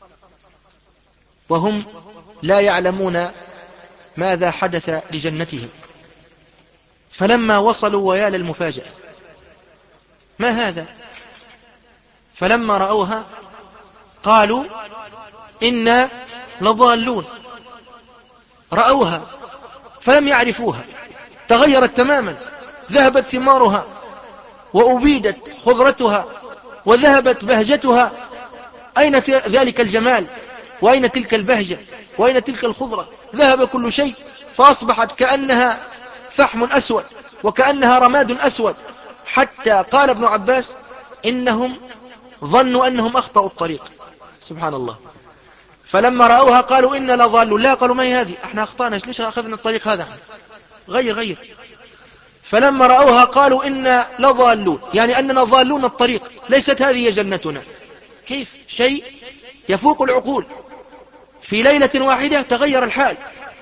وهم لا يعلمون ماذا حدث لجنتهم. فلما وصلوا ويا للمفاجأة، ما هذا؟ فلما رأوها قالوا إنا لضالون. رأوها فلم يعرفوها، تغيرت تماما، ذهبت ثمارها وأبيدت خضرتها وذهبت بهجتها. أين ذلك الجمال؟ وأين تلك البهجة؟ وأين تلك الخضرة؟ ذهب كل شيء، فأصبحت كأنها فحم أسود وكأنها رماد أسود. حتى قال ابن عباس إنهم ظنوا أنهم أخطأوا الطريق. سبحان الله. فلما رأوها قالوا إنا لضالون. لا، قالوا ما هي هذه، احنا أخطأنا، ليش أخذنا الطريق هذا؟ غير غير. فلما رأوها قالوا إنا لضالون يعني أننا ضالون الطريق، ليست هذه جنتنا. كيف؟ شيء يفوق العقول، في ليلة واحدة تغير الحال.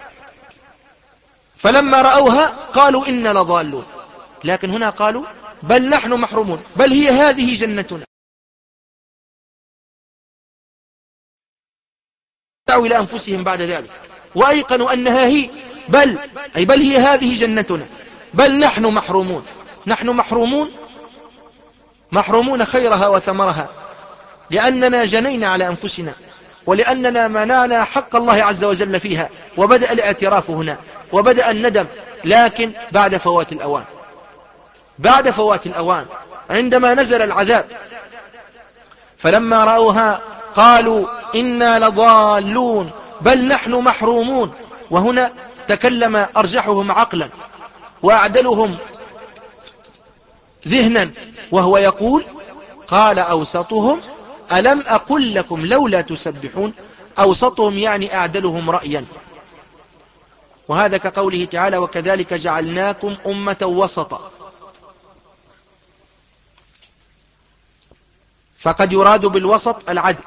فلما رأوها قالوا إنا لضالون، لكن هنا قالوا بل نحن محرومون، بل هي هذه جنتنا. دعوا إلى أنفسهم بعد ذلك وأيقنوا أنها هي، بل أي بل هي هذه جنتنا، بل نحن محرومون. نحن محرومون محرومون خيرها وثمرها، لأننا جنينا على أنفسنا، ولأننا منعنا حق الله عز وجل فيها، وبدأ الاعتراف هنا وبدأ الندم، لكن بعد فوات الأوان، بعد فوات الأوان عندما نزل العذاب. فلما رأوها قالوا إنا لضالون بل نحن محرومون. وهنا تكلم أرجحهم عقلا وأعدلهم ذهنا، وهو يقول قال أوسطهم ألم أقل لكم لولا تسبحون. أوسطهم يعني أعدلهم رأيا، وهذا كقوله تعالى وكذلك جعلناكم أمة وسطا، فقد يراد بالوسط العدل.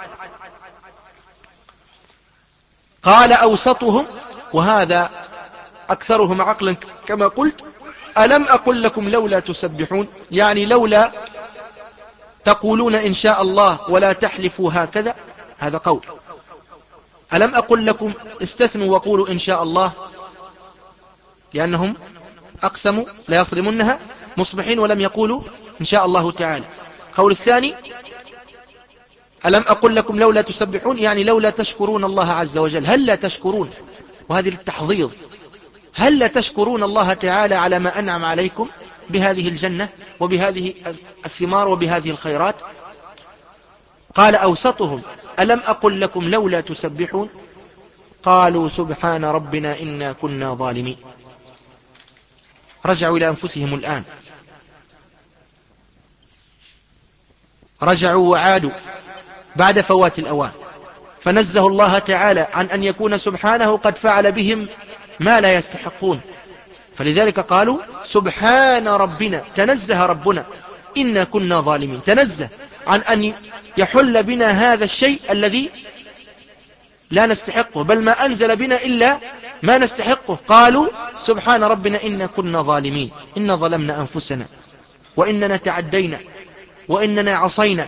قال أوسطهم، وهذا أكثرهم عقلا كما قلت، ألم أقل لكم لولا تسبحون، يعني لولا تقولون إن شاء الله ولا تحلفوا هكذا، هذا قول. ألم أقل لكم استثنوا وقولوا إن شاء الله، لأنهم أقسموا لا يصرمنها مصبحين ولم يقولوا إن شاء الله تعالى. قول الثاني ألم أقل لكم لولا تسبحون، يعني لولا تشكرون الله عز وجل، هل لا تشكرون، وهذه التحضيض، هل لا تشكرون الله تعالى على ما أنعم عليكم بهذه الجنة وبهذه الثمار وبهذه الخيرات. قال أوسطهم ألم أقل لكم لولا تسبحون، قالوا سبحان ربنا إنا كنا ظالمين. رجعوا إلى أنفسهم الآن، رجعوا وعادوا بعد فوات الأوان، فنزه الله تعالى عن أن يكون سبحانه قد فعل بهم ما لا يستحقون، فلذلك قالوا سبحان ربنا، تنزه ربنا إنا كنا ظالمين، تنزه عن أن يحل بنا هذا الشيء الذي لا نستحقه، بل ما أنزل بنا إلا ما نستحقه. قالوا سبحان ربنا إنا كنا ظالمين، إنا ظلمنا أنفسنا وإننا تعدينا وإننا عصينا.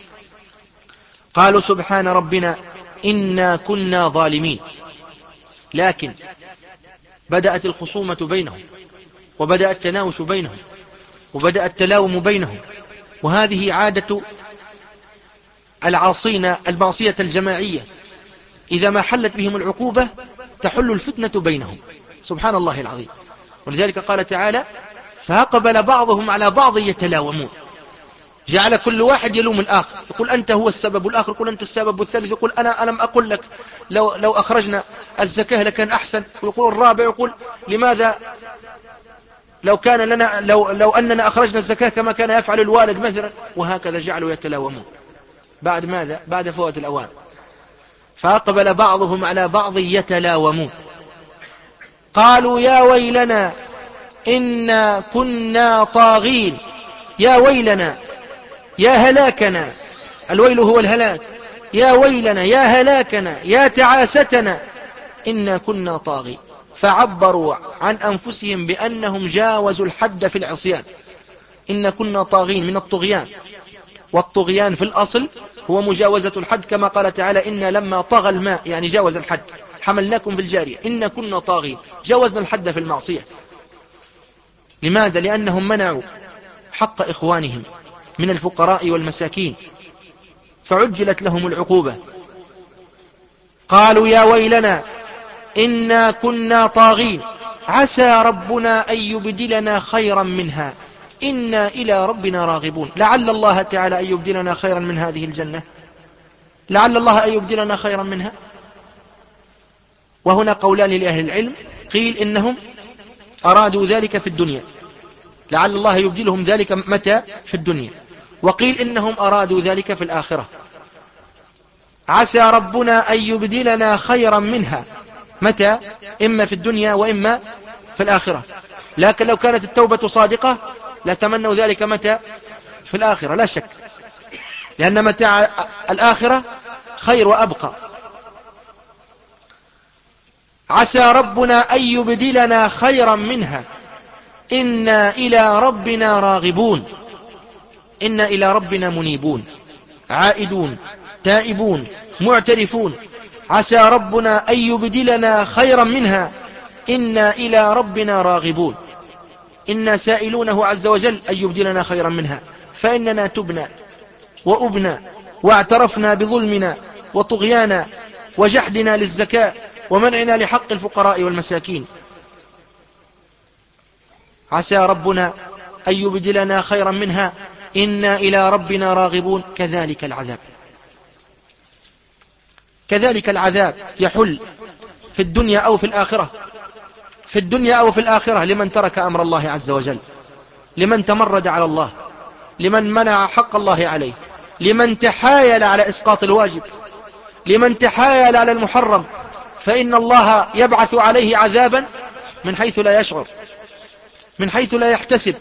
قالوا سبحان ربنا إنا كنا ظالمين، لكن بدأت الخصومة بينهم، وبدأ التناوش بينهم، وبدأ التلاوم بينهم، وهذه عادة العاصين المعصية الجماعية، إذا ما حلت بهم العقوبة تحل الفتنة بينهم، سبحان الله العظيم. ولذلك قال تعالى فأقبل بعضهم على بعض يتلاومون، جعل كل واحد يلوم الآخر، يقول أنت هو السبب، والآخر يقول أنت السبب، والثالث يقول أنا ألم أقل لك لو, لو أخرجنا الزكاة لكان أحسن، ويقول الرابع يقول لماذا لو كان لنا لو, لو أننا أخرجنا الزكاة كما كان يفعل الوالد مثلا، وهكذا جعلوا يتلاومون. بعد ماذا؟ بعد فوات الأوان. فأقبل بعضهم على بعض يتلاومون، قالوا يا ويلنا إنا كنا طاغين، يا ويلنا، يا هلاكنا، الويل هو الهلاك، يا ويلنا يا هلاكنا يا تعاستنا إنا كنا طاغين. فعبروا عن أنفسهم بأنهم جاوزوا الحد في العصيان. إن كنا طاغين من الطغيان، والطغيان في الأصل هو مجاوزة الحد، كما قال تعالى إن لما طغى الماء، يعني جاوز الحد، حملناكم في الجارية. إن كنا طاغين، جاوزنا الحد في المعصية. لماذا؟ لأنهم منعوا حق إخوانهم من الفقراء والمساكين، فعجلت لهم العقوبة. قالوا يا ويلنا إنا كنا طاغين عسى ربنا أن يبدلنا خيرا منها إنا إلى ربنا راغبون. لعل الله تعالى أن يبدلنا خيرا من هذه الجنة، لعل الله أن يبدلنا خيرا منها. وهنا قولان لأهل العلم، قيل إنهم أرادوا ذلك في الدنيا، لعل الله يبدلهم ذلك متى؟ في الدنيا. وقيل إنهم أرادوا ذلك في الآخرة، عسى ربنا أن يبدلنا خيرا منها، متى؟ إما في الدنيا وإما في الآخرة. لكن لو كانت التوبة صادقة لتمنوا ذلك متى؟ في الآخرة لا شك، لأن متاع الآخرة خير وأبقى. عسى ربنا أن يبدلنا خيرا منها إنا إلى ربنا راغبون، إنا إلى ربنا منيبون، عائدون، تائبون، معترفون. عسى ربنا أن يبدلنا خيرا منها إنا إلى ربنا راغبون. إنا سائلونه عز وجل أن يبدلنا خيرا منها، فإننا تبنا وأبنا واعترفنا بظلمنا وطغيانا وجحدنا للزكاة ومنعنا لحق الفقراء والمساكين. عسى ربنا أن يبدلنا خيرا منها إنا إلى ربنا راغبون. كذلك العذاب، كذلك العذاب يحل في الدنيا أو في الآخرة، في الدنيا أو في الآخرة لمن ترك أمر الله عز وجل، لمن تمرد على الله، لمن منع حق الله عليه، لمن تحايل على إسقاط الواجب، لمن تحايل على المحرم، فإن الله يبعث عليه عذابا من حيث لا يشعر، من حيث لا يحتسب،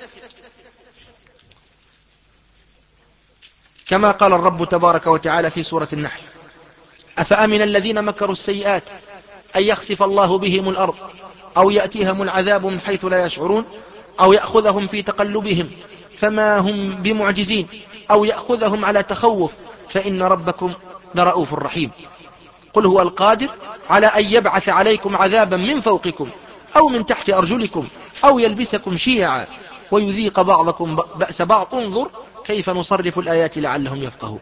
كما قال الرب تبارك وتعالى في سورة النحل: أفأمن الذين مكروا السيئات أن يخسف الله بهم الأرض أو يأتيهم العذاب من حيث لا يشعرون أو يأخذهم في تقلبهم فما هم بمعجزين أو يأخذهم على تخوف فإن ربكم لرؤوف رحيم. قل هو القادر على أن يبعث عليكم عذابا من فوقكم أو من تحت أرجلكم أو يلبسكم شيعا ويذيق بعضكم بأس بعض. انظر كيف نصرف الآيات لعلهم يفقهون.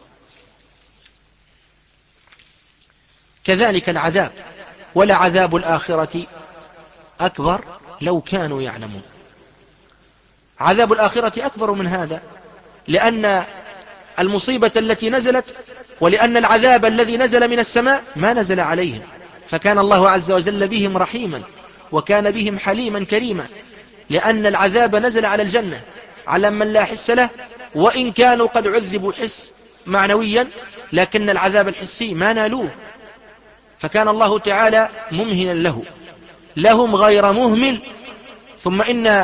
كذلك العذاب، ولعذاب الآخرة أكبر لو كانوا يعلمون. عذاب الآخرة أكبر من هذا، لأن المصيبة التي نزلت ولأن العذاب الذي نزل من السماء ما نزل عليهم، فكان الله عز وجل بهم رحيما وكان بهم حليما كريما، لأن العذاب نزل على الجنة على من لا حس له، وإن كانوا قد عذبوا حس معنويا لكن العذاب الحسي ما نالوه، فكان الله تعالى ممهلا له لهم غير مهمل. ثم إن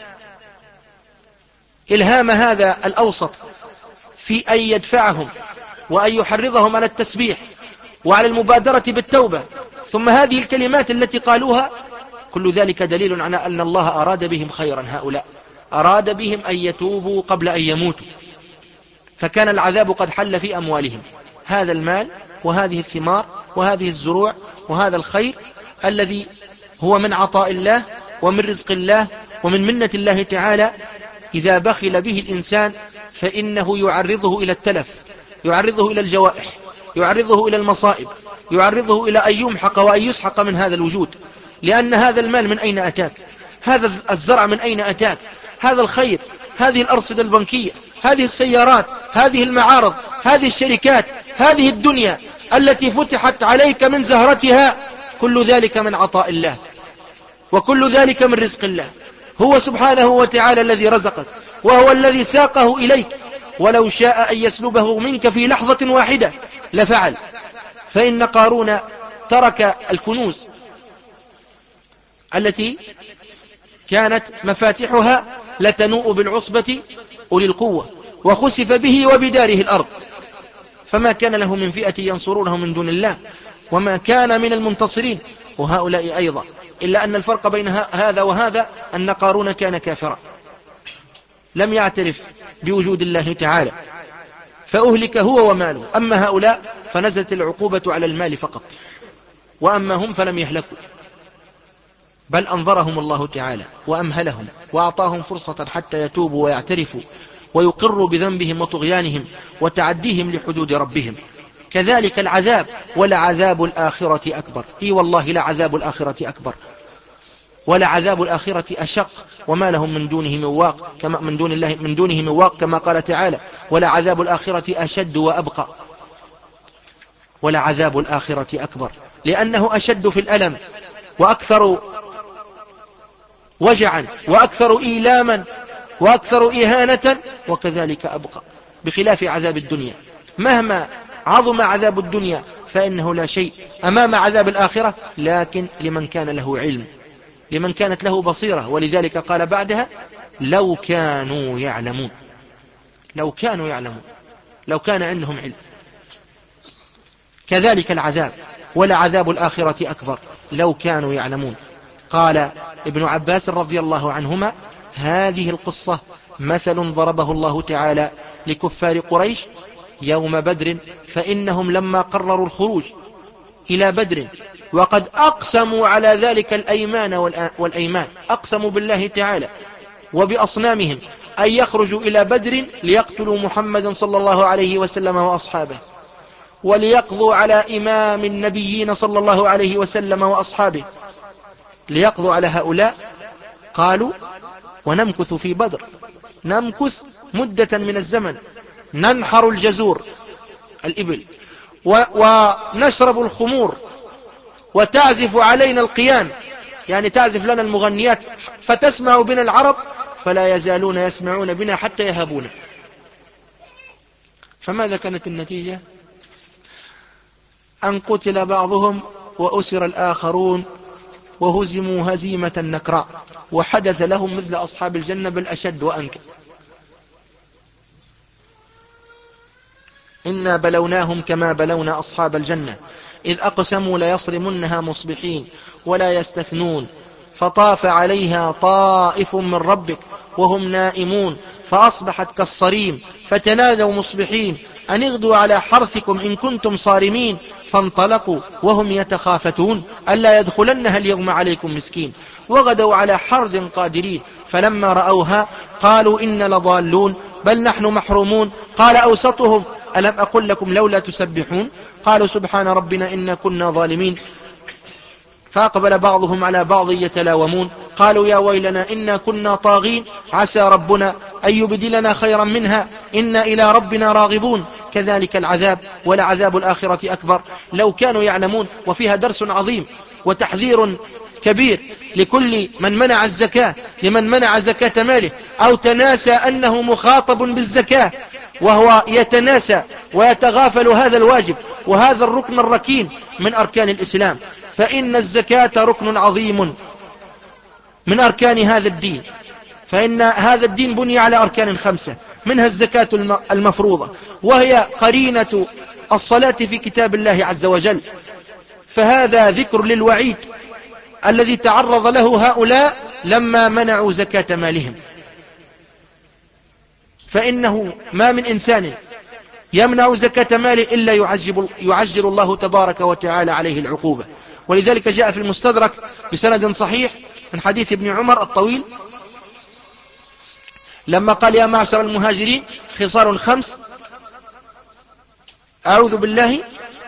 إلهام هذا الأوسط في أن يدفعهم وأن يحرضهم على التسبيح وعلى المبادرة بالتوبة، ثم هذه الكلمات التي قالوها، كل ذلك دليل على أن الله أراد بهم خيرا. هؤلاء أراد بهم أن يتوبوا قبل أن يموتوا، فكان العذاب قد حل في أموالهم، هذا المال وهذه الثمار وهذه الزروع وهذا الخير الذي هو من عطاء الله ومن رزق الله ومن منة الله تعالى. إذا بخل به الإنسان فإنه يعرضه إلى التلف، يعرضه إلى الجوائح، يعرضه إلى المصائب، يعرضه إلى أن يمحق وأن يسحق من هذا الوجود. لأن هذا المال من أين أتاك؟ هذا الزرع من أين أتاك؟ هذا الخير، هذه الأرصدة البنكية، هذه السيارات، هذه المعارض، هذه الشركات، هذه الدنيا التي فتحت عليك من زهرتها، كل ذلك من عطاء الله وكل ذلك من رزق الله. هو سبحانه وتعالى الذي رزقك وهو الذي ساقه إليك، ولو شاء أن يسلبه منك في لحظة واحدة لفعل. فإن قارون ترك الكنوز التي كانت مفاتحها لتنوء بالعصبة أولي القوة، وخسف به وبداره الأرض، فما كان له من فئة ينصرونه من دون الله وما كان من المنتصرين. وهؤلاء أيضا، إلا أن الفرق بين هذا وهذا أن قارون كان كافرا لم يعترف بوجود الله تعالى فأهلك هو وماله. أما هؤلاء فنزلت العقوبة على المال فقط، وأما هم فلم يهلكوا، بل أنظرهم الله تعالى وأمهلهم وأعطاهم فرصة حتى يتوبوا ويعترفوا ويقروا بذنبهم وطغيانهم وتعديهم لحدود ربهم. كذلك العذاب، ولعذاب الآخرة أكبر. إي والله لعذاب الآخرة أكبر، ولعذاب الآخرة أشق، وما لهم من دونه من واق، كما من دون الله من دونه من واق، كما قال تعالى: ولعذاب الآخرة أشد وأبقى. ولعذاب الآخرة أكبر لأنه أشد في الألم وأكثر وجعا وأكثر إيلاما وأكثر إهانة، وكذلك أبقى، بخلاف عذاب الدنيا. مهما عظم عذاب الدنيا فإنه لا شيء أمام عذاب الآخرة، لكن لمن كان له علم، لمن كانت له بصيرة. ولذلك قال بعدها: لو كانوا يعلمون، لو كانوا يعلمون، لو كان عندهم علم. كذلك العذاب، ولعذاب الآخرة أكبر لو كانوا يعلمون. قال ابن عباس رضي الله عنهما: هذه القصة مثل ضربه الله تعالى لكفار قريش يوم بدر، فإنهم لما قرروا الخروج إلى بدر وقد أقسموا على ذلك الأيمان والأيمان، أقسموا بالله تعالى وبأصنامهم أن يخرجوا إلى بدر ليقتلوا محمدا صلى الله عليه وسلم وأصحابه، وليقضوا على إمام النبيين صلى الله عليه وسلم وأصحابه، ليقضوا على هؤلاء. قالوا ونمكث في بدر، نمكث مدة من الزمن، ننحر الجزور الإبل ونشرب الخمور وتعزف علينا القيان، يعني تعزف لنا المغنيات فتسمع بنا العرب، فلا يزالون يسمعون بنا حتى يهابونا. فماذا كانت النتيجة؟ أن قتل بعضهم وأسر الآخرون وهزموا هزيمة نكراء، وحدث لهم مثل أصحاب الجنة بل أشد وأنكر. إنا بلوناهم كما بلونا أصحاب الجنة إذ أقسموا ليصرمنها مصبحين ولا يستثنون، فطاف عليها طائف من ربك وهم نائمون فأصبحت كالصريم، فتنادوا مصبحين أن اغدوا على حرثكم إن كنتم صارمين، فانطلقوا وهم يتخافتون ألا يدخلنها اليوم عليكم مسكين، وغدوا على حرد قادرين، فلما رأوها قالوا إن لضالون بل نحن محرومون. قال أوسطهم ألم أقل لكم لولا تسبحون؟ قالوا سبحان ربنا إنا كنا ظالمين. فأقبل بعضهم على بعض يتلاومون قالوا يا ويلنا إنا كنا طاغين عسى ربنا أن يبدلنا خيرا منها إنا إلى ربنا راغبون. كذلك العذاب ولعذاب الآخرة أكبر لو كانوا يعلمون. وفيها درس عظيم وتحذير كبير لكل من منع الزكاة، لمن منع زكاة ماله أو تناسى أنه مخاطب بالزكاة وهو يتناسى ويتغافل هذا الواجب وهذا الركن الركين من أركان الإسلام، فإن الزكاة ركن عظيم من أركان هذا الدين، فإن هذا الدين بني على أركان خمسة، منها الزكاة المفروضة وهي قرينة الصلاة في كتاب الله عز وجل. فهذا ذكر للوعيد الذي تعرض له هؤلاء لما منعوا زكاة مالهم، فإنه ما من إنسان يمنع زكاة ماله إلا يعجب يعجل الله تبارك وتعالى عليه العقوبة. ولذلك جاء في المستدرك بسند صحيح من حديث ابن عمر الطويل لما قال يا معشر المهاجرين خصال خمس أعوذ بالله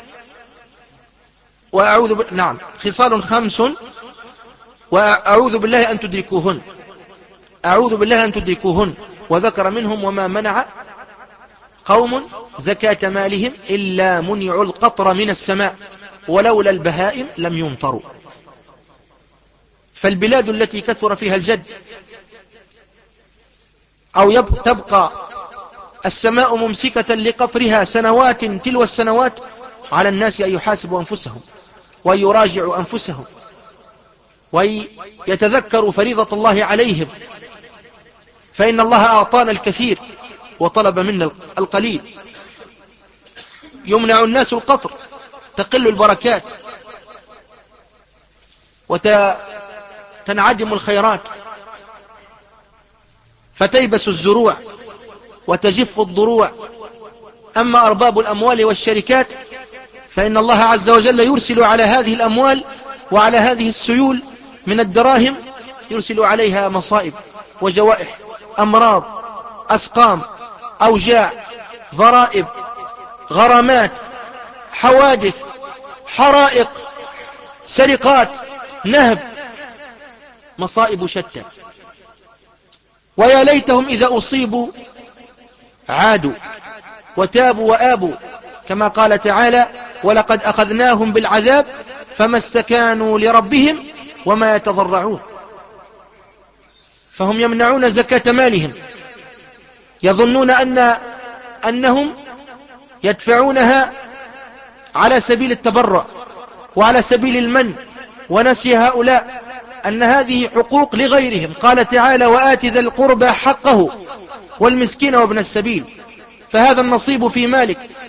وأعوذ ب... نعم خصال خمس وأعوذ بالله أن تدركوهن، أعوذ بالله أن تدركوهن، وذكر منهم وما منع قوم زكاة مالهم إلا منعوا القطر من السماء ولولا البهائم لم يمطروا. فالبلاد التي كثر فيها الجد أو يب... تبقى السماء ممسكة لقطرها سنوات تلو السنوات، على الناس أن يحاسبوا أنفسهم ويراجعوا أنفسهم ويتذكروا فريضة الله عليهم، فإن الله أعطانا الكثير وطلب منا القليل. يمنع الناس القطر تقل البركات وتنعدم الخيرات فتيبس الزروع وتجف الضروع. أما أرباب الأموال والشركات فإن الله عز وجل يرسل على هذه الأموال وعلى هذه السيول من الدراهم يرسل عليها مصائب وجوائح، أمراض، أسقام، أوجاع، ضرائب، غرامات، حوادث، حرائق، سرقات، نهب، مصائب شتى. ويا ليتهم إذا أصيبوا عادوا وتابوا وآبوا، كما قال تعالى ولقد أخذناهم بالعذاب فما استكانوا لربهم وما يتضرعون. فهم يمنعون زكاة مالهم يظنون أن أنهم يدفعونها على سبيل التبرع وعلى سبيل المن، ونسي هؤلاء أن هذه حقوق لغيرهم. قال تعالى وآت ذا القربى حقه والمسكين وابن السبيل. فهذا النصيب في مالك